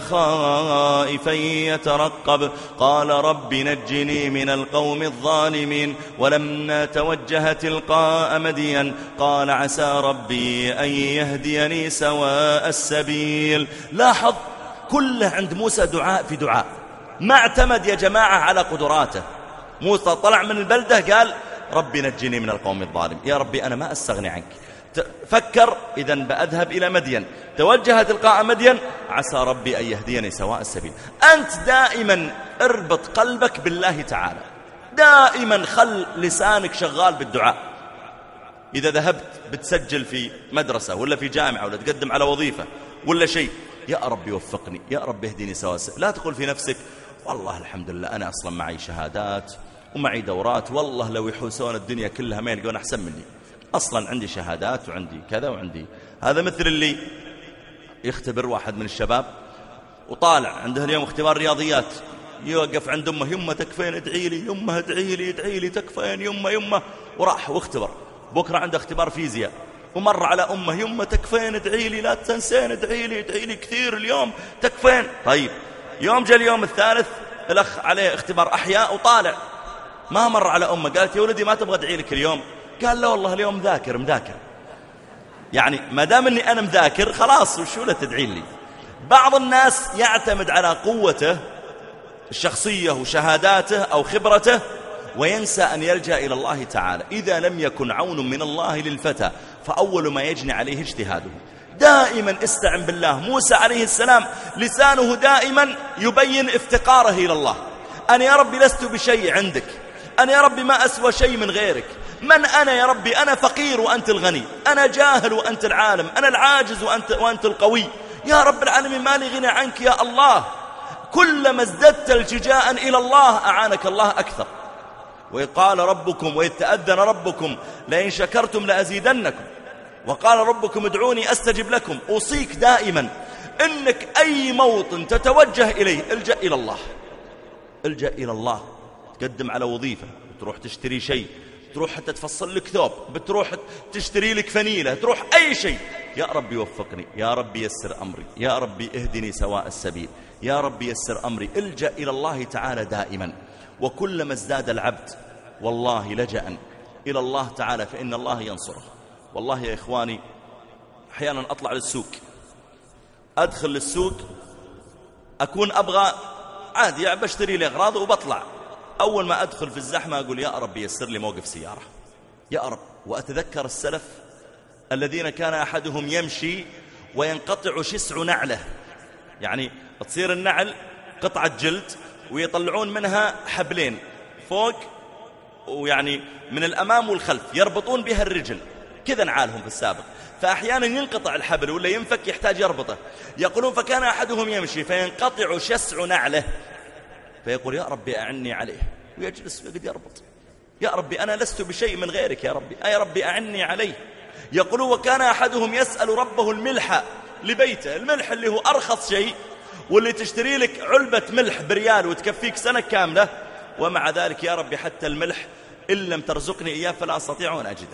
خائفا يترقب قال رب نجني من القوم الظالمين ولما توجه تلقاء مدين قال عسى ربي أن يهديني سواء السبيل. لاحظ كله عند موسى دعاء في دعاء، ما اعتمد يا جماعة على قدراته. موسى طلع من البلدة قال ربي نجني من القوم الظالمين، يا ربي أنا ما أستغني عنك. فكر إذن بأذهب إلى مدين، توجه تلقاء مدين عسى ربي أن يهديني سواء السبيل. أنت دائما اربط قلبك بالله تعالى، دائما خل لسانك شغال بالدعاء. إذا ذهبت بتسجل في مدرسة ولا في جامعة ولا تقدم على وظيفة ولا شيء، يا ربي وفقني، يا ربي اهديني سواء السبيل. لا تقول في نفسك والله الحمد لله أنا أصلا معي شهادات ومعي دورات، والله لو يحوسون الدنيا كلها ما يلقون أحسن مني، أصلا عندي شهادات وعندي كذا وعندي. هذا مثل اللي يختبر واحد من الشباب وطالع عنده اليوم اختبار رياضيات، يوقف عند أمه يمه تكفين ادعي لي، يمه ادعي لي ادعي لي تكفين يمه يمه، وراح واختبر. بكرة عنده اختبار فيزياء ومر على أمه يمه تكفين ادعي لي لا تنسين ادعي لي ادعي لي كثير اليوم تكفين. طيب يوم جاء اليوم الثالث الأخ عليه اختبار أحياء وطالع ما مر على أمه، قالت يا ولدي ما تبغى ادعي لك اليوم؟ قال لا والله اليوم مذاكر مذاكر. يعني ما دام اني انا مذاكر خلاص وشو لا تدعين لي. بعض الناس يعتمد على قوته الشخصية وشهاداته أو خبرته وينسى أن يلجأ إلى الله تعالى. إذا لم يكن عون من الله للفتى فأول ما يجني عليه اجتهاده. دائما استعن بالله. موسى عليه السلام لسانه دائما يبين افتقاره إلى الله، أنا يا ربي لست بشيء عندك، أنا يا ربي ما أسوى شيء من غيرك، من أنا يا ربي؟ أنا فقير وأنت الغني، أنا جاهل وأنت العالم، أنا العاجز وأنت, وأنت القوي، يا رب العالمين ما لي غنى عنك يا الله. كلما ازددت التجاء إلى الله أعانك الله أكثر. وقال ربكم وإذ تأذن ربكم لئن شكرتم لأزيدنكم وقال ربكم ادعوني أستجب لكم. أوصيك دائما إنك أي موطن تتوجه إليه الجأ إلى الله، الجأ إلى الله. تقدم على وظيفة، تروح تشتري شيء، تروح حتى تفصل لك ثوب، بتروح تشتري لك فنيلة، تروح أي شيء، يا ربي وفقني، يا ربي يسر أمري، يا ربي اهدني سواء السبيل، يا ربي يسر أمري. الجأ إلى الله تعالى دائما. وكلما ازداد العبد والله لجأ إلى الله تعالى فإن الله ينصره. والله يا إخواني أحيانا أطلع للسوق، أدخل للسوق أكون أبغى عادي يعني بشتري لي أغراض وبطلع، أول ما أدخل في الزحمة أقول يا رب يسر لي موقف سيارة يا رب. وأتذكر السلف الذين كان أحدهم يمشي وينقطع شسع نعله، يعني تصير النعل قطعة جلد ويطلعون منها حبلين فوق ويعني من الأمام والخلف يربطون بها الرجل كذا نعالهم في السابق، فأحيانا ينقطع الحبل ولا ينفك يحتاج يربطه. يقولون فكان أحدهم يمشي فينقطع شسع نعله فيقول يا ربي أعني عليه، ويجلس ويقعد يربط، يا ربي أنا لست بشيء من غيرك يا ربي، يا ربي أعني عليه. يقول وكان أحدهم يسأل ربه الملح لبيته، الملح اللي هو أرخص شيء واللي تشتري لك علبة ملح بريال وتكفيك سنة كاملة، ومع ذلك يا ربي حتى الملح إن لم ترزقني إياه فلا أستطيع أن أجده.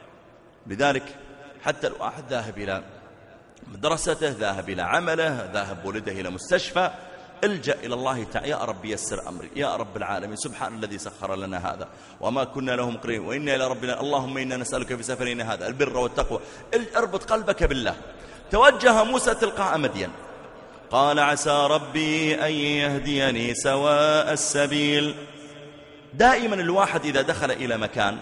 لذلك حتى الواحد ذاهب إلى مدرسته، ذاهب إلى عمله، ذاهب ولده إلى مستشفى، الجأ إلى الله تعالى، يا رب يسر أمري، يا رب العالمين، سبحان الذي سخر لنا هذا وما كنا له مقرنين وإنا إلى ربنا، اللهم إنا نسألك في سفرنا هذا البر والتقوى. اربط قلبك بالله. توجه موسى تلقاء مدين قال عسى ربي أن يهديني سواء السبيل. دائما الواحد إذا دخل إلى مكان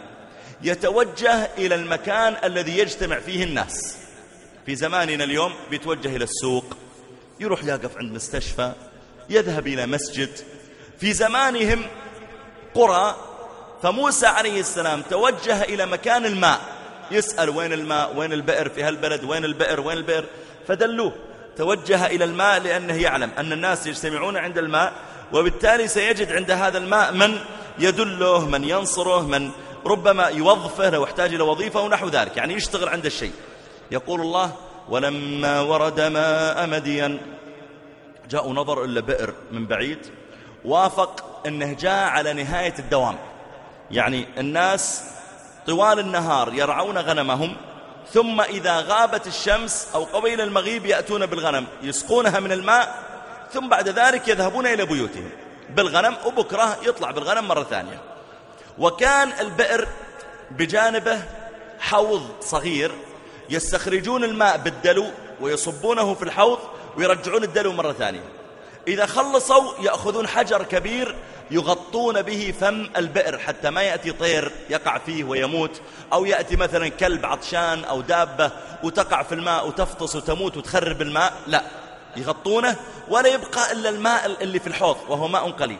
يتوجه إلى المكان الذي يجتمع فيه الناس. في زماننا اليوم بيتوجه إلى السوق، يروح يقف عند مستشفى، يذهب إلى مسجد. في زمانهم قرى، فموسى عليه السلام توجه إلى مكان الماء، يسأل وين الماء، وين البئر في هالبلد، وين البئر وين البئر، فدلوه. توجه إلى الماء لأنه يعلم أن الناس يجتمعون عند الماء وبالتالي سيجد عند هذا الماء من يدله، من ينصره، من ربما يوظفه لو احتاج إلى وظيفة ونحو ذلك، يعني يشتغل عند الشيء. يقول الله: ولما ورد ماء مدين، جاءوا نظر إلا بئر من بعيد، وافق أنه جاء على نهاية الدوام، يعني الناس طوال النهار يرعون غنمهم، ثم إذا غابت الشمس أو قبيل المغيب يأتون بالغنم يسقونها من الماء، ثم بعد ذلك يذهبون إلى بيوتهم بالغنم، وبكرة يطلع بالغنم مرة ثانية. وكان البئر بجانبه حوض صغير يستخرجون الماء بالدلو ويصبونه في الحوض ويرجعون الدلو مرة ثانية. إذا خلصوا يأخذون حجر كبير يغطون به فم البئر حتى ما يأتي طير يقع فيه ويموت، أو يأتي مثلا كلب عطشان أو دابة وتقع في الماء وتفطس وتموت وتخرب الماء، لا، يغطونه ولا يبقى إلا الماء اللي في الحوض وهو ماء قليل.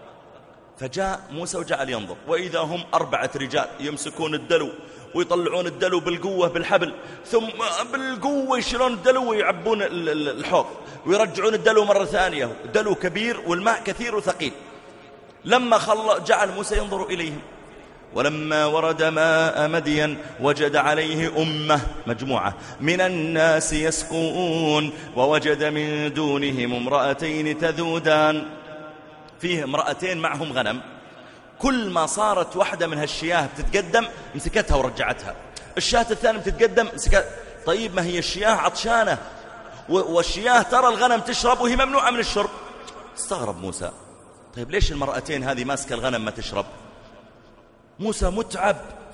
فجاء موسى وجعل ينظر، وإذا هم أربعة رجال يمسكون الدلو ويطلعون الدلو بالقوة بالحبل، ثم بالقوة يشيلون الدلو ويعبون الحوض ويرجعون الدلو مرة ثانية. دلو كبير والماء كثير وثقيل. لما خل جعل موسى ينظر إليهم: ولما ورد ماء مدين وجد عليه أمة مجموعة من الناس يسقون ووجد من دونهم امرأتين تذودان. فيه امرأتين معهم غنم، كل ما صارت واحدة من هالشياه بتتقدم مسكتها ورجعتها، الشاة الثانية بتتقدم مسكتها. طيب ما هي الشياه عطشانة والشياه ترى الغنم تشرب وهي ممنوعة من الشرب. استغرب موسى: طيب ليش المرأتين هذه ماسكة الغنم ما تشرب؟ موسى متعب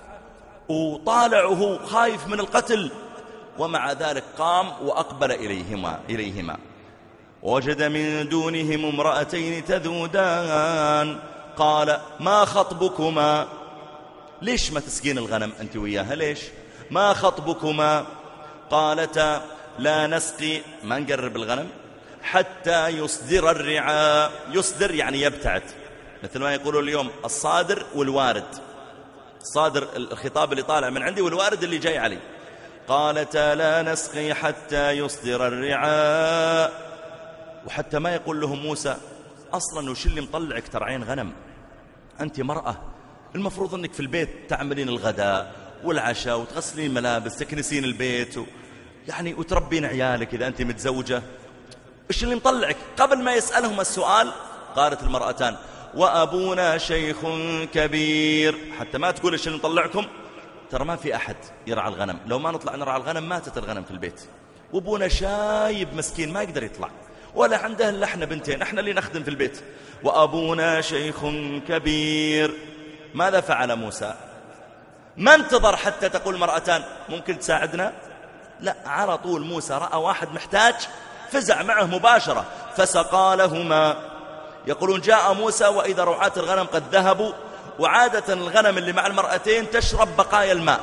وطالع وهو خايف من القتل، ومع ذلك قام وأقبل إليهما إليهما ووجد من دونهم امرأتين تذودان قال: ما خطبكما؟ ليش ما تسقين الغنم أنت وياها؟ ليش؟ ما خطبكما؟ قالتا: لا نسقي، ما نقرب الغنم حتى يصدر الرعاء. يصدر يعني يبتعد، مثل ما يقولوا اليوم الصادر والوارد. الصادر الخطاب اللي طالع من عندي، والوارد اللي جاي علي. قالتا: لا نسقي حتى يصدر الرعاء. وحتى ما يقول لهم موسى: أصلا وش اللي مطلعك ترعين غنم؟ أنت مرأة، المفروض أنك في البيت تعملين الغداء والعشاء وتغسلين الملابس، تكنسين البيت و... يعني وتربين عيالك إذا أنت متزوجة. إيش اللي مطلعك؟ قبل ما يسألهم السؤال قالت المرأتان: وأبونا شيخ كبير. حتى ما تقول إيش اللي مطلعكم، ترى ما في أحد يرعى الغنم، لو ما نطلع نرعى الغنم ماتت الغنم في البيت، وابونا شايب مسكين ما يقدر يطلع، ولا عنده إلا احنا بنتين، احنا اللي نخدم في البيت. وأبونا شيخ كبير. ماذا فعل موسى؟ ما انتظر حتى تقول مرأتان ممكن تساعدنا، لا، على طول موسى رأى واحد محتاج فزع معه مباشرة فسقى لهما. يقولون: جاء موسى وإذا رعاة الغنم قد ذهبوا، وعادة الغنم اللي مع المرأتين تشرب بقايا الماء.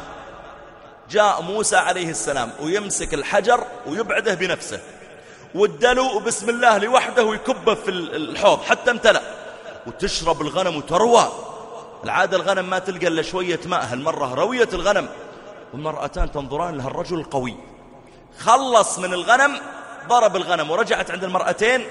جاء موسى عليه السلام ويمسك الحجر ويبعده بنفسه، والدلو بسم الله لوحده ويكبه في الحوض حتى امتلأ، وتشرب الغنم وتروى. العادة الغنم ما تلقى إلا شوية ماء، هالمرة روية الغنم. والمرأتان تنظران لها الرجل القوي، خلص من الغنم، ضرب الغنم، ورجعت عند المرأتين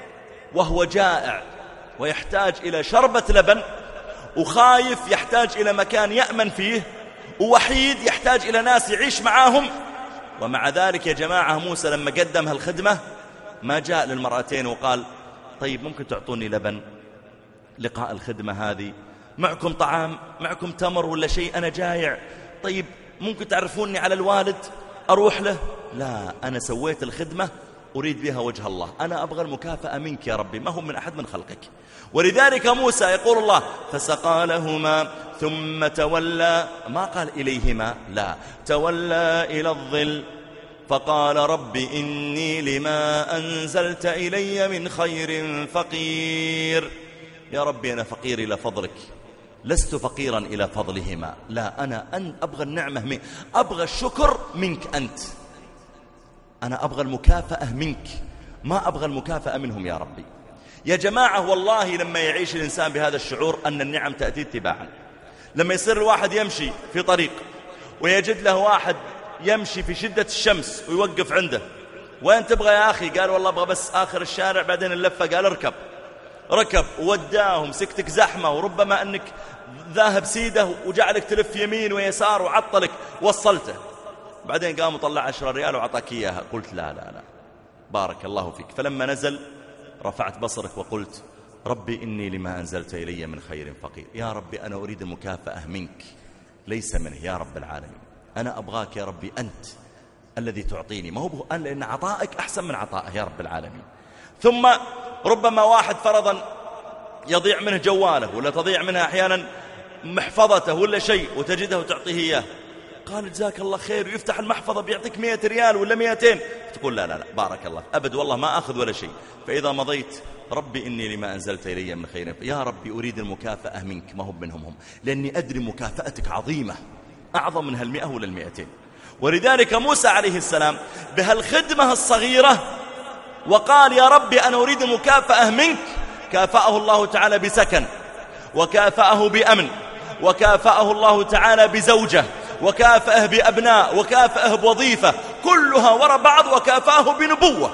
وهو جائع ويحتاج إلى شربة لبن، وخايف يحتاج إلى مكان يأمن فيه، ووحيد يحتاج إلى ناس يعيش معاهم. ومع ذلك يا جماعة موسى لما قدم هالخدمة ما جاء للمرأتين وقال: طيب ممكن تعطوني لبن لقاء الخدمة هذه؟ معكم طعام؟ معكم تمر ولا شيء؟ أنا جايع. طيب ممكن تعرفوني على الوالد أروح له؟ لا، أنا سويت الخدمة أريد بها وجه الله، أنا أبغى المكافأة منك يا ربي، ما هم من أحد من خلقك. ولذلك موسى يقول الله: فسقى لهما ثم تولى، ما قال إليهما، لا، تولى إلى الظل فقال: رب إني لما أنزلت إلي من خير فقير. يا ربي أنا فقير إلى فضلك، لست فقيرا إلى فضلهما، لا، أنا أن أبغى النعمة منك، أبغى الشكر منك أنت، أنا أبغى المكافأة منك، ما أبغى المكافأة منهم يا ربي. يا جماعة والله لما يعيش الإنسان بهذا الشعور أن النعم تأتي اتباعا، لما يصير الواحد يمشي في طريق ويجد له واحد يمشي في شدة الشمس ويوقف عنده: وين تبغى يا أخي؟ قال: والله أبغى بس آخر الشارع بعدين اللفة. قال: اركب. ركب ووداهم سكتك زحمة، وربما أنك ذاهب سيده وجعلك تلف يمين ويسار وعطلك، وصلته، بعدين قام وطلع عشرة ريال وعطاك إياها. قلت لا لا لا بارك الله فيك. فلما نزل رفعت بصرك وقلت ربي إني لما أنزلت إلي من خير فقير. يا ربي أنا أريد المكافأة منك ليس منه يا رب العالمين. أنا أبغاك يا ربي أنت الذي تعطيني، ما هو أنا، لأن عطائك أحسن من عطائه يا رب العالمين. ثم ربما واحد فرضا يضيع منه جواله، ولا تضيع منه أحيانا محفظته ولا شيء، وتجده تعطيه إياه، قال جزاك الله خير، ويفتح المحفظة بيعطيك مئة ريال ولا مئتين، تقول لا لا لا بارك الله أبد والله ما أخذ ولا شيء. فإذا مضيت ربي إني لما أنزلت إلي من خير، يا ربي أريد المكافأة منك ما هو منهم هم، لأني أدري مكافأتك عظيمة أعظم من هالمئة ولا المئتين. ولذلك موسى عليه السلام بهالخدمة الصغيرة وقال يا ربي أنا أريد المكافأة منك، كافأه الله تعالى بسكن، وكافأه بأمن، وكافأه الله تعالى بزوجة، وكافأه بأبناء، وكافأه بوظيفة، كلها وراء بعض، وكافأه بنبوة.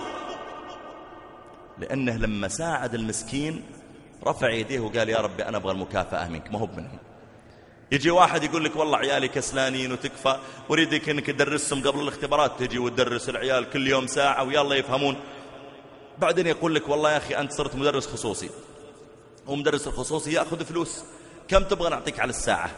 لأنه لما ساعد المسكين رفع يديه وقال يا ربي أنا أبغى المكافأة منك ما هو منهم. يجي واحد يقول لك والله عيالي كسلانين وتكفى، وريدك أنك تدرسهم قبل الاختبارات، تجي وتدرس العيال كل يوم ساعة ويلا يفهمون، بعدين يقول لك والله يا أخي أنت صرت مدرس خصوصي، ومدرس الخصوصي يأخذ فلوس، كم تبغى نعطيك على الساعة؟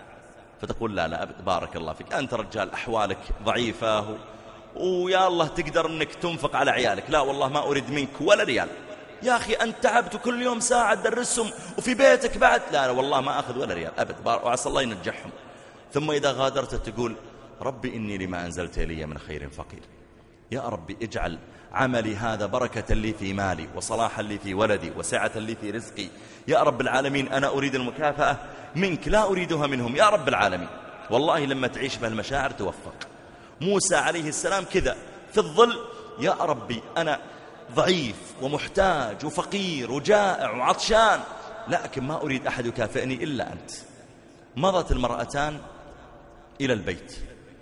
فتقول لا لا أبد بارك الله فيك، أنت رجال أحوالك ضعيفة ويا الله تقدر أنك تنفق على عيالك، لا والله ما أريد منك ولا ريال. يا أخي أنت تعبت كل يوم ساعة تدرسهم وفي بيتك بعد، لا لا والله ما أخذ ولا ريال أبد، وعسى الله ينجحهم. ثم إذا غادرت تقول ربي إني لما أنزلت إلي من خير فقير، يا ربي اجعل عملي هذا بركة لي في مالي، وصلاحا لي في ولدي، وسعة لي في رزقي، يا رب العالمين أنا أريد المكافأة منك لا أريدها منهم يا رب العالمين. والله لما تعيش بهالمشاعر توفق. موسى عليه السلام كذا في الظل، يا ربي أنا ضعيف ومحتاج وفقير وجائع وعطشان، لكن ما أريد أحد يكافئني إلا أنت. مضت المرأتان إلى البيت،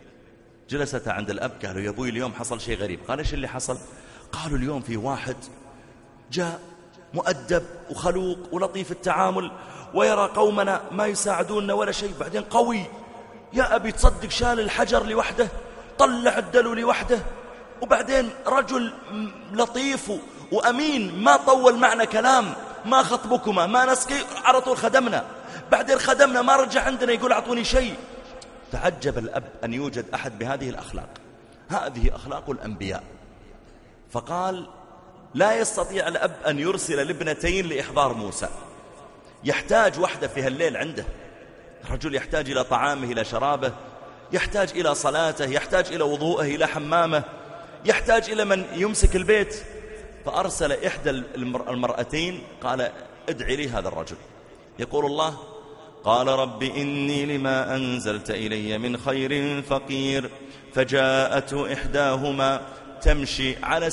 جلستا عند الأب، قالوا يا أبوي اليوم حصل شيء غريب. قال إيش اللي حصل؟ قالوا اليوم في واحد جاء مؤدب وخلوق ولطيف التعامل، ويرى قومنا ما يساعدوننا ولا شيء، بعدين قوي، يا أبي تصدق شال الحجر لوحده، طلع الدلو لوحده، وبعدين رجل لطيف وأمين، ما طول معنا كلام، ما خطبكما ما نسقي، على طول خدمنا، بعدين خدمنا ما رجع عندنا يقول أعطوني شيء. تعجب الأب أن يوجد أحد بهذه الأخلاق، هذه أخلاق الأنبياء. فقال لا يستطيع الأب أن يرسل لابنتين لإحضار موسى، يحتاج وحدة في هالليل عنده، الرجل يحتاج إلى طعامه إلى شرابه، يحتاج إلى صلاته، يحتاج إلى وضوءه إلى حمامه، يحتاج إلى من يمسك البيت. فأرسل إحدى المرأتين قال ادعي لي هذا الرجل. يقول الله قال رب إني لما أنزلت إلي من خير فقير، فجاءته إحداهما تمشي على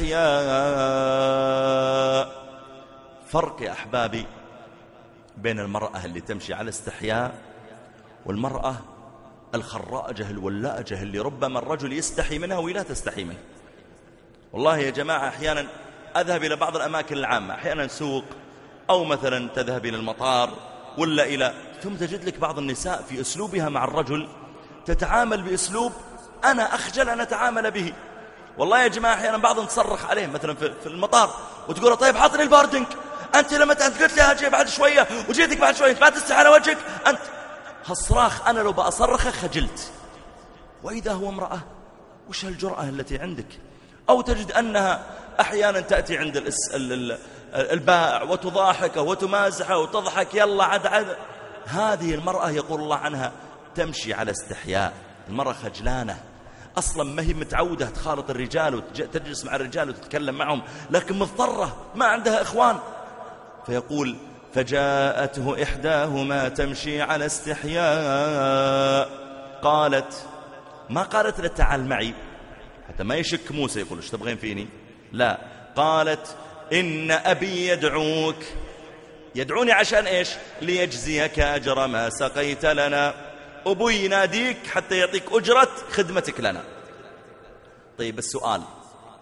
استحياء. فرق يا أحبابي بين المرأة اللي تمشي على استحياء والمرأة الخراجة الولاجة اللي ربما الرجل يستحي منها ولا تستحي منه. والله يا جماعة أحيانا أذهب إلى بعض الأماكن العامة، أحيانا سوق، أو مثلا تذهب إلى المطار ولا إلى، ثم تجد لك بعض النساء في أسلوبها مع الرجل تتعامل بأسلوب أنا أخجل أن أتعامل به. والله يا جماعة أحيانا بعضهم تصرخ عليه مثلا في المطار وتقول طيب حاطني الباردنج، أنت لما أنت قلت لي هاجي بعد شوية وجيتك بعد شوية ما تستحي على وجهك أنت. هالصراخ أنا لو بأصرخه خجلت، وإذا هو امرأة وش هالجرأة التي عندك؟ أو تجد أنها أحيانا تأتي عند البائع وتضاحكه وتمازحه وتضحك يلا عد عد. هذه المرأة يقول الله عنها تمشي على استحياء، المرأة خجلانة أصلا، ما هي متعودة تخالط الرجال وتجلس مع الرجال وتتكلم معهم، لكن مضطرة ما عندها إخوان. فيقول فجاءته إحداهما تمشي على استحياء قالت، ما قالت له تعال معي حتى ما يشك موسى يقول ايش تبغين فيني، لا، قالت إن أبي يدعوك. يدعوني عشان إيش؟ ليجزيك أجر ما سقيت لنا. أبوي يناديك حتى يعطيك أجرة خدمتك لنا. طيب السؤال،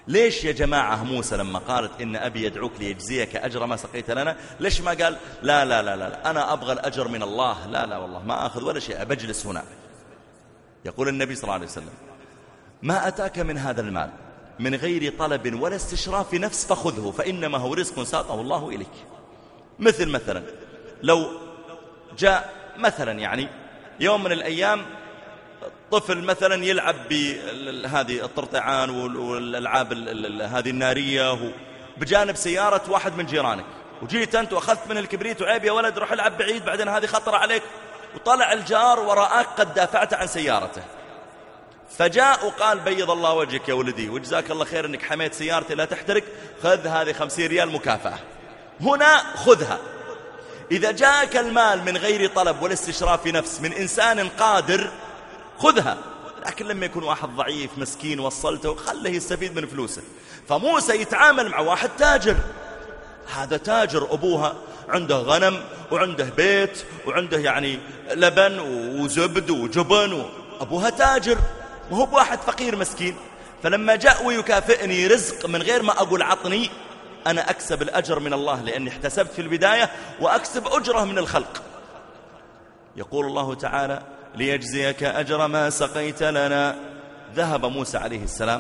ليش يا جماعة موسى لما قالت إن أبي يدعوك ليجزيك أجر ما سقيت لنا، ليش ما قال لا لا لا لا أنا أبغى الأجر من الله، لا لا والله ما أخذ ولا شيء، بجلس هنا. يقول النبي صلى الله عليه وسلم ما أتاك من هذا المال من غير طلب ولا استشراف نفس فخذه فإنما هو رزق ساقه الله إليك. مثل مثلا لو جاء مثلا يعني يوم من الأيام طفل مثلا يلعب بهذه الطرطعان والألعاب هذه النارية بجانب سيارة واحد من جيرانك، وجيت أنت وأخذت من الكبريت وعيب يا ولد روح العب بعيد، بعدين هذه خطر عليك، وطلع الجار وراءك قد دافعت عن سيارته، فجاء وقال بيض الله وجهك يا ولدي وجزاك الله خير انك حميت سيارتي لا تحترق، خذ هذه خمسين ريال مكافأة. هنا خذها. إذا جاءك المال من غير طلب ولا استشراف نفس من إنسان قادر خذها، لكن لما يكون واحد ضعيف مسكين وصلته خله يستفيد من فلوسه. فموسى يتعامل مع واحد تاجر، هذا تاجر أبوها عنده غنم وعنده بيت وعنده يعني لبن وزبد وجبن، وأبوها تاجر وهو بواحد فقير مسكين. فلما جاء ويكافئني رزق من غير ما أقول عطني، أنا أكسب الأجر من الله لأني احتسبت في البداية وأكسب أجره من الخلق. يقول الله تعالى ليجزيك أجر ما سقيت لنا. ذهب موسى عليه السلام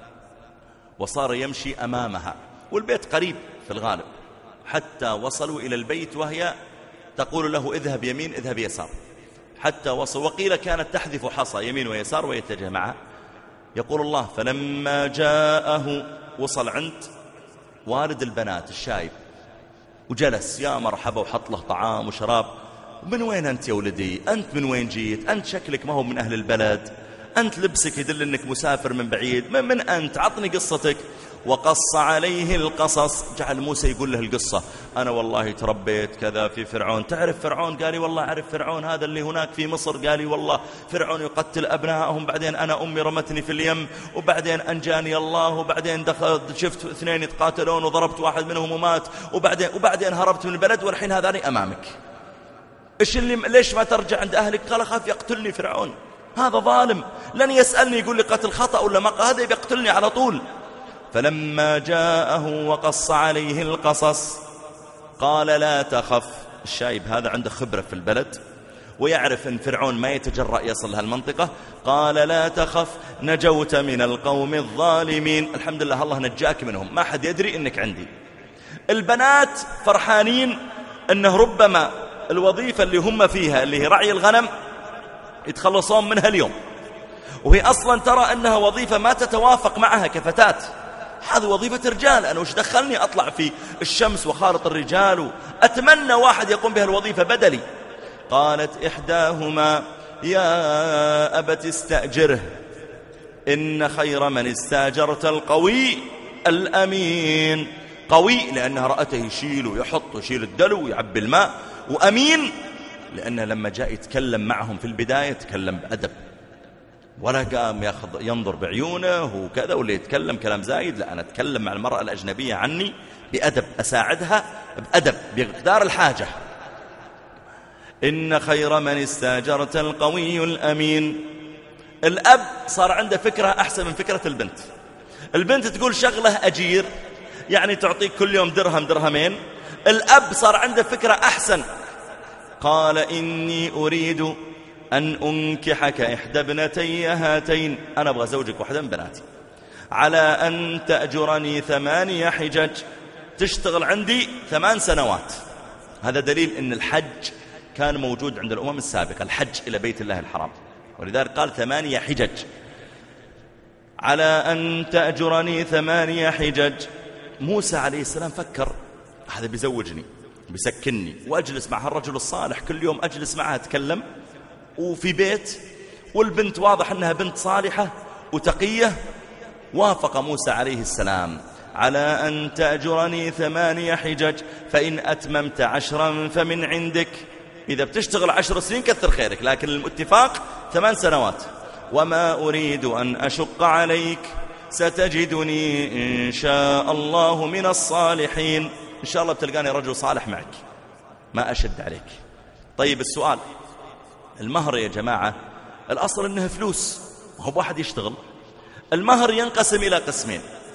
وصار يمشي أمامها، والبيت قريب في الغالب، حتى وصلوا إلى البيت وهي تقول له اذهب يمين اذهب يسار، حتى وصل، وقيل كانت تحذف حصى يمين ويسار ويتجه معها. يقول الله فلما جاءه وصل عند والد البنات الشايب وجلس يا مرحبا وحط له طعام وشراب. من وين أنت يا ولدي؟ أنت من وين جيت؟ أنت شكلك ما هو من أهل البلد، أنت لبسك يدل أنك مسافر من بعيد، من, من أنت؟ عطني قصتك. وقص عليه القصص. جعل موسى يقول له القصة، أنا والله تربيت كذا في فرعون. تعرف فرعون؟ قال لي والله أعرف فرعون هذا اللي هناك في مصر. قال لي والله فرعون يقتل أبنائهم، بعدين أنا أمي رمتني في اليم، وبعدين أنجاني الله، وبعدين دخل شفت اثنين يتقاتلون وضربت واحد منهم ومات، وبعدين وبعدين هربت من البلد والحين هذاني أمامك. إيش اللي ليش ما ترجع عند أهلك؟ قال أخاف يقتلني فرعون، هذا ظالم لن يسألني يقول لي قتل خطأ ولا ما، هذا يقتلني على طول. فلما جاءه وقص عليه القصص قال لا تخف. الشايب هذا عنده خبرة في البلد ويعرف أن فرعون ما يتجرأ يصل هالمنطقة. قال لا تخف نجوت من القوم الظالمين، الحمد لله الله نجاك منهم، ما حد يدري أنك عندي. البنات فرحانين أنه ربما الوظيفة اللي هم فيها اللي هي رعي الغنم يتخلصون منها اليوم، وهي أصلا ترى أنها وظيفة ما تتوافق معها كفتات، هذه وظيفة رجال، أنا وش دخلني أطلع في الشمس وخالط الرجال، أتمنى واحد يقوم بها الوظيفة بدلي. قالت إحداهما يا أبت استأجره إن خير من استاجرت القوي الأمين. قوي لأنها رأته يشيل ويحط ويشيل الدلو ويعبي الماء، وأمين لأنه لما جاء يتكلم معهم في البداية تكلم بأدب، ولا قام ياخذ ينظر بعيونه وكذا واللي يتكلم كلام زايد. لا، أنا أتكلم مع المرأة الأجنبية عني بأدب، أساعدها بأدب بمقدار الحاجة. إن خير من استاجرت القوي الأمين. الأب صار عنده فكرة أحسن من فكرة البنت. البنت تقول شغله أجير، يعني تعطيك كل يوم درهم درهمين. الأب صار عنده فكرة أحسن. قال إني أريد أن أنكحك إحدى ابنتي هاتين، أنا أبغى زوجك واحدة من بناتي، على أن تأجرني ثمانية حجج، تشتغل عندي ثمان سنوات. هذا دليل أن الحج كان موجود عند الأمم السابقة، الحج إلى بيت الله الحرام، ولذلك قال ثمانية حجج. على أن تأجرني ثمانية حجج. موسى عليه السلام فكر هذا بيزوجني بيسكنني وأجلس مع الرجل الصالح كل يوم، أجلس معها أتكلم وفي بيت، والبنت واضح أنها بنت صالحة وتقية. وافق موسى عليه السلام على أن تأجرني ثمانية حجج فإن أتممت عشرا فمن عندك. إذا بتشتغل عشر سنين كثر خيرك، لكن الاتفاق ثمان سنوات. وما أريد أن أشق عليك ستجدني إن شاء الله من الصالحين. إن شاء الله بتلقاني رجل صالح معك، ما أشد عليك. طيب السؤال، المهر يا جماعة الأصل أنه فلوس، وهو واحد يشتغل. المهر ينقسم إلى قسمين،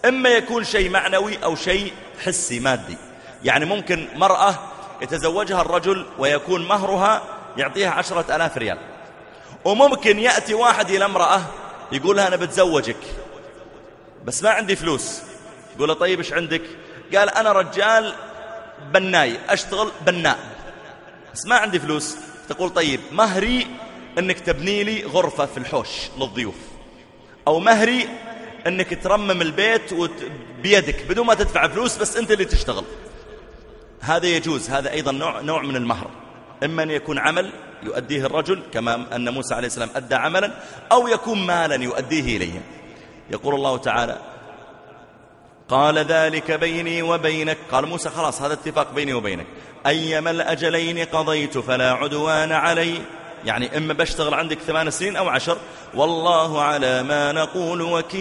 إما يكون شيء معنوي أو شيء حسي مادي. يعني ممكن مرأة يتزوجها الرجل ويكون مهرها يعطيها عشرة آلاف ريال، وممكن يأتي واحد إلى امرأة يقولها أنا بتزوجك بس ما عندي فلوس. يقول له طيب إيش عندك؟ قال أنا رجال بناي أشتغل بناء بس ما عندي فلوس. تقول طيب مهري أنك تبني لي غرفة في الحوش للضيوف، أو مهري أنك ترمم البيت بيدك بدون ما تدفع فلوس بس أنت اللي تشتغل. هذا يجوز، هذا أيضا نوع, نوع من المهر. إما أن يكون عمل يؤديه الرجل كما أن موسى عليه السلام أدى عملا، أو يكون مالا يؤديه إليهم. يقول الله تعالى قال ذلك بيني وبينك، قال موسى خلاص هذا اتفاق بيني وبينك، أيما الأجلين قضيت فلا عدوان علي، يعني إما بشتغل عندك ثمان سنين أو عشر، والله على ما نقول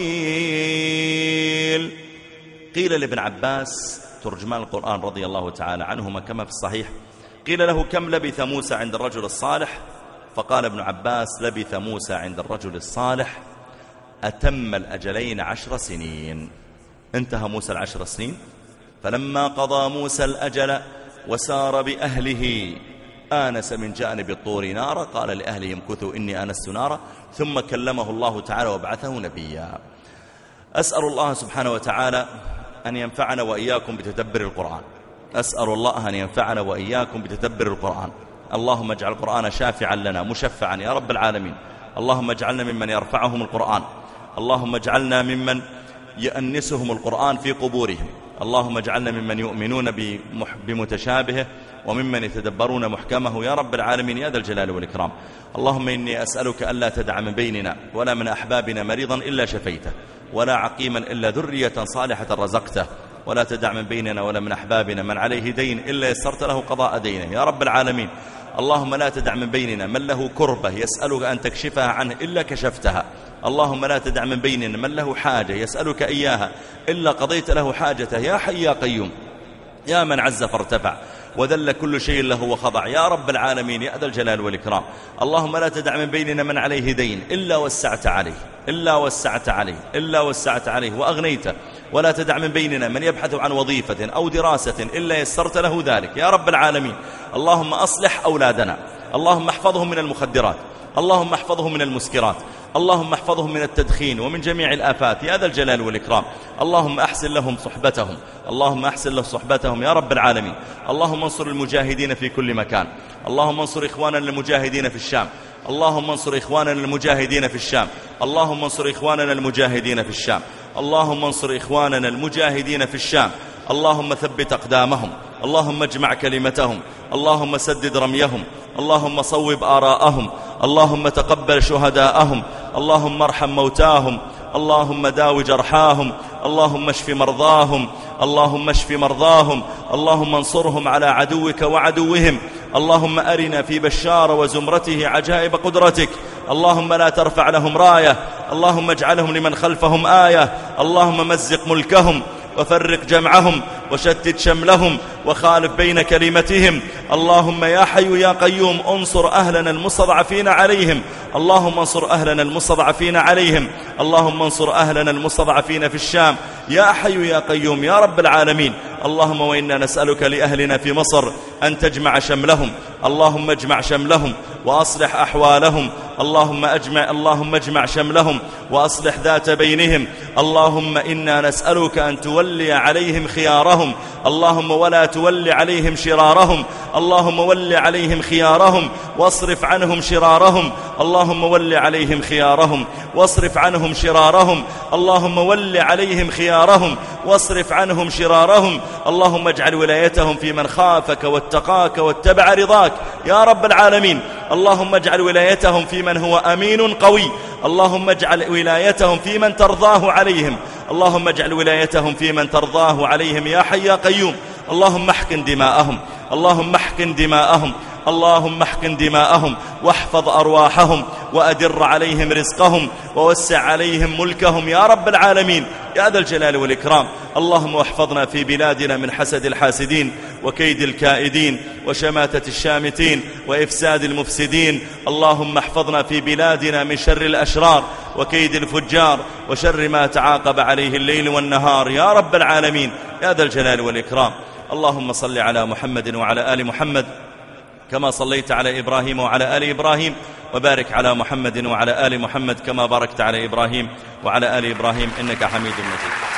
وكيل. قيل لابن عباس ترجمان القرآن رضي الله تعالى عنهما كما في الصحيح، قيل له كم لبث موسى عند الرجل الصالح؟ فقال ابن عباس لبث موسى عند الرجل الصالح أتم الأجلين عشر سنين. انتهى موسى العشر سنين، فلما قضى موسى الأجل وسار بأهله آنس من جانب الطور نارا قال لأهله امكثوا إني آنست نارا، ثم كلمه الله تعالى وبعثه نبيا. أسأل الله سبحانه وتعالى أن ينفعنا وإياكم بتدبر القرآن، أسأل الله أن ينفعنا وإياكم بتدبر القرآن. اللهم اجعل القرآن شافعا لنا مشفعا يا رب العالمين. اللهم اجعلنا ممن يرفعهم القرآن، اللهم اجعلنا ممن يأنسهم القرآن في قبورهم، اللهم اجعلنا ممن يؤمنون بمتشابهه وممن يتدبرون محكمه يا رب العالمين يا ذا الجلال والإكرام. اللهم إني أسألك ألا تدع من بيننا ولا من أحبابنا مريضا إلا شفيته، ولا عقيما إلا ذرية صالحة رزقته، ولا تدع من بيننا ولا من أحبابنا من عليه دين إلا يسرت له قضاء دينه يا رب العالمين. اللهم لا تدع من بيننا من له كربة يسألك أن تكشفها عنه إلا كشفتها. اللهم لا تدع من بيننا من له حاجة يسألك إياها إلا قضيت له حاجته يا حي يا قيوم يا من عز فارتفع وذل كل شيء له وخضع يا رب العالمين يا ذا الجلال والإكرام. اللهم لا تدع من بيننا من عليه دين إلا وسعت عليه إلا وسعت عليه إلا وسعت عليه وأغنيته، ولا تدع من بيننا من يبحث عن وظيفة أو دراسة إلا يسرت له ذلك يا رب العالمين. اللهم أصلح أولادنا، اللهم احفظهم من المخدرات، اللهم احفظهم من المسكرات، اللهم احفظهم من التدخين ومن جميع الآفات يا ذا الجلال والإكرام. اللهم أحسن لهم صحبتهم، اللهم أحسن لهم صحبتهم يا رب العالمين. اللهم انصر المجاهدين في كل مكان، اللهم انصر إخواننا المجاهدين في الشام، اللهم انصر إخواننا المجاهدين في الشام، اللهم انصر إخواننا المجاهدين في الشام، اللهم انصر إخواننا المجاهدين في الشام. اللهم ثبت أقدامهم، اللهم اجمع كلمتهم، اللهم سدد رميهم، اللهم صوب آراءهم، اللهم تقبل شهداءهم، اللهم ارحم موتاهم، اللهم داو جرحاهم، اللهم اشف مرضاهم، اللهم اشف مرضاهم، اللهم انصرهم على عدوك وعدوهم. اللهم أرنا في بشار وزمرته عجائب قدرتك، اللهم لا ترفع لهم راية، اللهم اجعلهم لمن خلفهم آية، اللهم مزق ملكهم وفرق جمعهم وشتت شملهم وخالف بين كلمتهم. اللهم يا حي يا قيوم انصر أهلنا المستضعفين عليهم، اللهم انصر أهلنا المستضعفين عليهم، اللهم انصر أهلنا المستضعفين في الشام يا حي يا قيوم يا رب العالمين. اللهم وإنا نسألك لأهلنا في مصر أن تجمع شملهم، اللهم اجمع شملهم وأصلح أحوالهم، اللهم أجمع اللهم اجمع شملهم وأصلح ذات بينهم. اللهم إنا نسألك أن تولي عليهم خيارهم، اللهم ولا تولي عليهم شرارهم، اللهم ول عليهم خيارهم واصرف عنهم شرارهم، اللهم ول عليهم خيارهم واصرف عنهم شرارهم، اللهم ول عليهم خيارهم واصرف عنهم شرارهم. اللهم اجعل ولايتهم في من خافك واتقاك واتبع رضاك يا رب العالمين. اللهم اجعل ولايتهم في من هو أمين قوي، اللهم اجعل ولايتهم في من ترضاه عليهم، اللهم اجعل ولايتهم في من ترضاه عليهم يا حي يا قيوم. اللهم احقن دماءهم، اللهم احقن دماءهم، اللهم احقن دماءهم واحفظ أرواحهم وأدر عليهم رزقهم ووسع عليهم ملكهم يا رب العالمين يا ذا الجلال والإكرام. اللهم احفظنا في بلادنا من حسد الحاسدين وكيد الكائدين وشماتة الشامتين وإفساد المفسدين. اللهم احفظنا في بلادنا من شر الأشرار، وكيد الفجار وشر ما تعاقب عليه الليل والنهار يا رب العالمين يا ذا الجلال والإكرام. اللهم صل على محمد وعلى آل محمد كما صليت على إبراهيم وعلى آل إبراهيم، وبارك على محمد وعلى آل محمد كما باركت على إبراهيم وعلى آل إبراهيم إنك حميد مجيد.